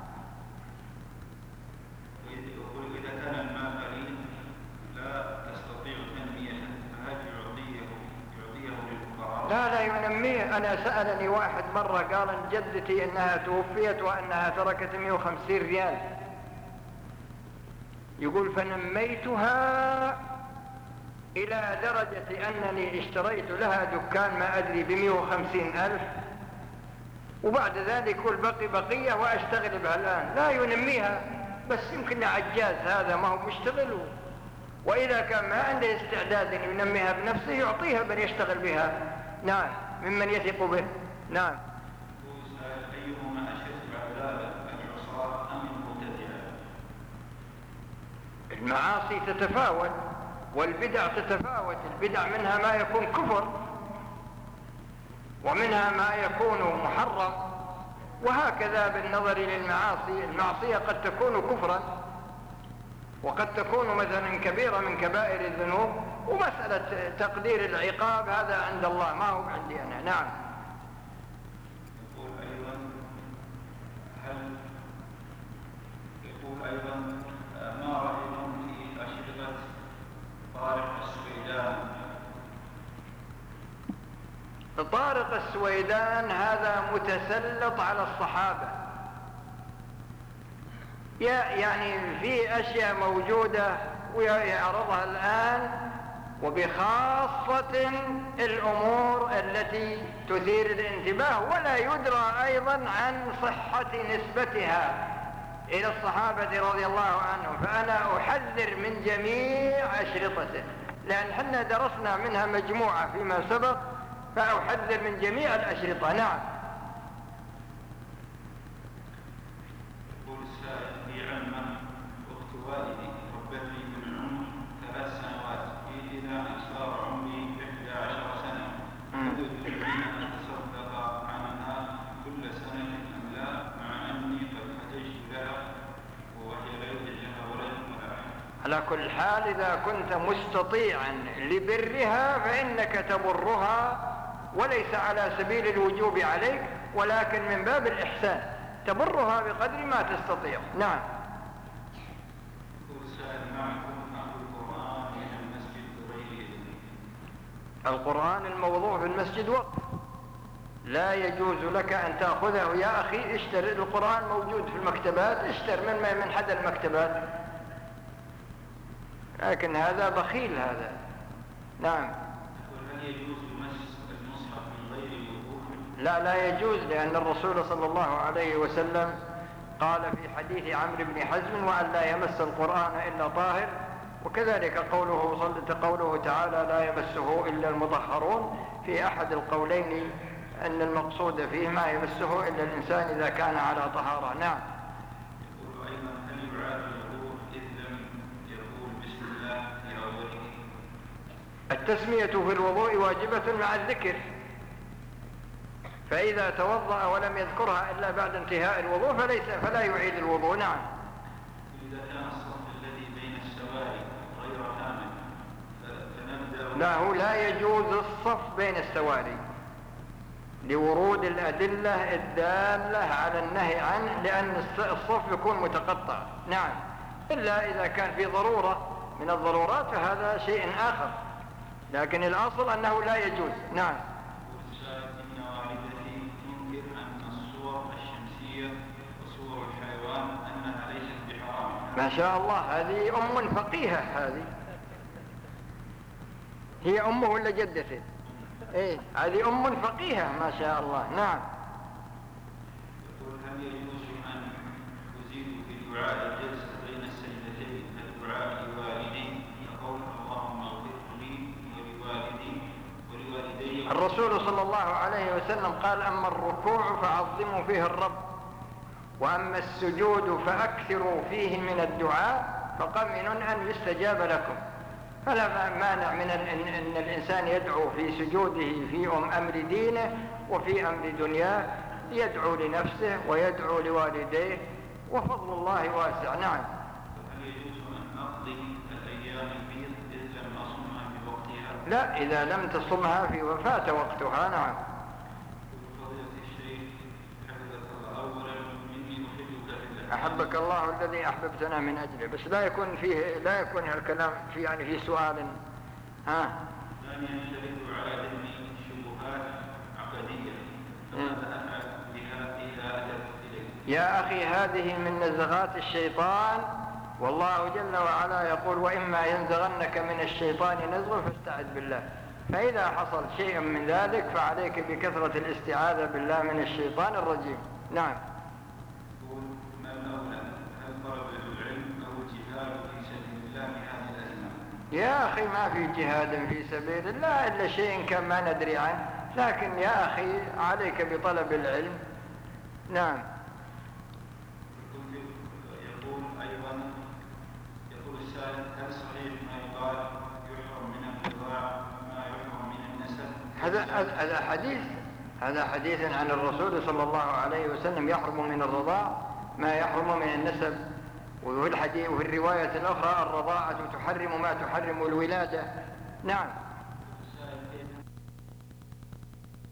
[SPEAKER 3] وإذا كان المال قليل لا تستطيع تنميته فهل يعطيه يعطيه للفقراء؟
[SPEAKER 2] لا لا ينميه. أنا سألني واحد مرة قال إن جدتي إنها توفيت وأنها تركت مئة وخمسين ريال، يقول فنميتها إلى درجة أنني اشتريت لها دكان ما أدري بمئة وخمسين ألف، وبعد ذلك يقول بقي بقية وأشتغل بها الآن. لا ينميها، بس يمكن عجاز هذا ما هو مشتغل، وإذا كان ما عنده استعداد أن ينميها بنفسه يعطيها من يشتغل بها. نعم، ممن يثق به. نعم.
[SPEAKER 3] أيهما أشد عذابا العصاة أم المبتدعة؟
[SPEAKER 2] المعاصي تتفاوت والبدع تتفاوت. البدع منها ما يكون كفر ومنها ما يكون محرم، وهكذا بالنظر للمعاصي. المعصية قد تكون كفرا وقد تكون مثلا كبيرة من كبائر الذنوب، ومسألة تقدير العقاب هذا عند الله ما هو عندي أنا. نعم.
[SPEAKER 3] يقول أيضا هل يقول أيضا ما رأيكم في أشرطة طارق السويدان؟
[SPEAKER 2] طارق السويدان هذا متسلط على الصحابة، يعني في أشياء موجودة ويعرضها الآن، وبخاصة الأمور التي تثير الانتباه، ولا يدرى أيضا عن صحة نسبتها إلى الصحابة رضي الله عنهم. فأنا أحذر من جميع أشرطته، لأن حنا درسنا منها مجموعة فيما سبق، فأحذر من جميع الأشرطة. نعم.
[SPEAKER 3] يقول السائل لي علما أخت والدي ربتني من العمر ثلاث سنوات، إلى أن صار عمري إحدى عشر سنة، هل يجوز أن أتصدق عنها كل سنة أم لا، مع أني قد حججت لها وهي لا يوجد لها ولد ولا أحد؟
[SPEAKER 2] على كل حال إذا كنت مستطيعا لبرها فإنك تبرها، وليس على سبيل الوجوب عليك، ولكن من باب الإحسان تبرها بقدر ما تستطيع. نعم. القرآن الموضوع في المسجد وقف، لا يجوز لك أن تأخذه. يا أخي اشتر القرآن موجود في المكتبات، اشتر من من حد المكتبات، لكن هذا بخيل هذا. نعم.
[SPEAKER 3] هل يجوز المصحف من غير الوضوء؟
[SPEAKER 2] لا لا يجوز، لأن الرسول صلى الله عليه وسلم قال في حديث عمرو بن حزم وأن لا يمس القرآن إلا طاهر، وكذلك قوله صلى قوله تعالى لا يمسه إلا المطهرون. في أحد القولين أن المقصود فيه ما يمسه إلا الإنسان إذا كان على طهارة. نعم.
[SPEAKER 3] يقول أيضا هل يعاد الوضوء إذ لم يقول بسم الله في أوله؟
[SPEAKER 2] التسمية في الوضوء واجبة مع الذكر، فإذا توضأ ولم يذكرها إلا بعد انتهاء الوضوء فليس فلا يعيد الوضوء. نعم.
[SPEAKER 3] إذا كان الصف الذي بين السواري غير كامل فنبدأ.
[SPEAKER 2] لا، هو لا يجوز الصف بين السواري، لورود الأدلة الدالة على النهي عنه، لأن الصف يكون متقطع. نعم، إلا إذا كان في ضرورة من الضرورات فهذا شيء آخر، لكن الأصل أنه لا يجوز. نعم.
[SPEAKER 3] إن والدتي تنكر أن الصور الشمسية وصور الحيوان أنها ليست بحرام.
[SPEAKER 2] ما شاء الله، هذه أم فقيهة، هذه هي أمه ولا جدته؟ إيه، هذه أم فقيهة ما شاء الله. نعم.
[SPEAKER 3] يقول هل يجوز أن أزيد في دعاء الجلسة بين السجدتين الدعاء لوالدي يقول اللهم اغفر لي ولوالدي ولوالدي؟
[SPEAKER 2] الرسول صلى الله عليه وسلم قال أما الركوع فعظموا فيه الرب، وأما السجود فأكثروا فيه من الدعاء فقمن أن يستجاب لكم. فلا مانع من أن, أن الإنسان يدعو في سجوده في أمر دينه وفي أمر دنياه، يدعو لنفسه ويدعو لوالديه، وفضل الله واسع. نعم.
[SPEAKER 3] هل يجوز أن أقضي الأيام البيض إذا لم أصمها في وقتها؟
[SPEAKER 2] لا، إذا لم تصمها في وفاة وقتها. نعم.
[SPEAKER 3] فضيلة الشيخ حفظك الله، أولا مني أحبك في الله.
[SPEAKER 2] أحبك الله الذي أحببتنا من أجله، بس لا يكون فيه لا يكون الكلام في يعني في سؤال. ها.
[SPEAKER 3] ثانيا ترد على ذهني شبهات عقدية، فماذا أفعل بها إذا أتت إليك؟
[SPEAKER 2] يا أخي، هذه من نزغات الشيطان، والله جل وعلا يقول وإما ينزغنك من الشيطان نزغ فاستعذ بالله. فإذا حصل شيء من ذلك فعليك بكثرة الاستعاذة بالله من الشيطان الرجيم. نعم.
[SPEAKER 3] يقول ما الأولى، هل طلب العلم أو الجهاد في سبيل الله في هذه الأزمة؟
[SPEAKER 2] يا أخي، ما في جهاد في سبيل الله إلا شيء كان ما ندري عنه، لكن يا أخي عليك بطلب العلم. نعم.
[SPEAKER 3] يقول أيضا، يقول السائل هل صحيح ما يقال يحرم من الرضاع ما يحرم من النسب؟
[SPEAKER 2] هذا هذا حديث هذا حديث عن الرسول صلى الله عليه وسلم، يحرم من الرضاع ما يحرم من النسب. وفي الحديث وفي الرواية الأخرى الرضاعة تحرم ما تحرم الولادة. نعم.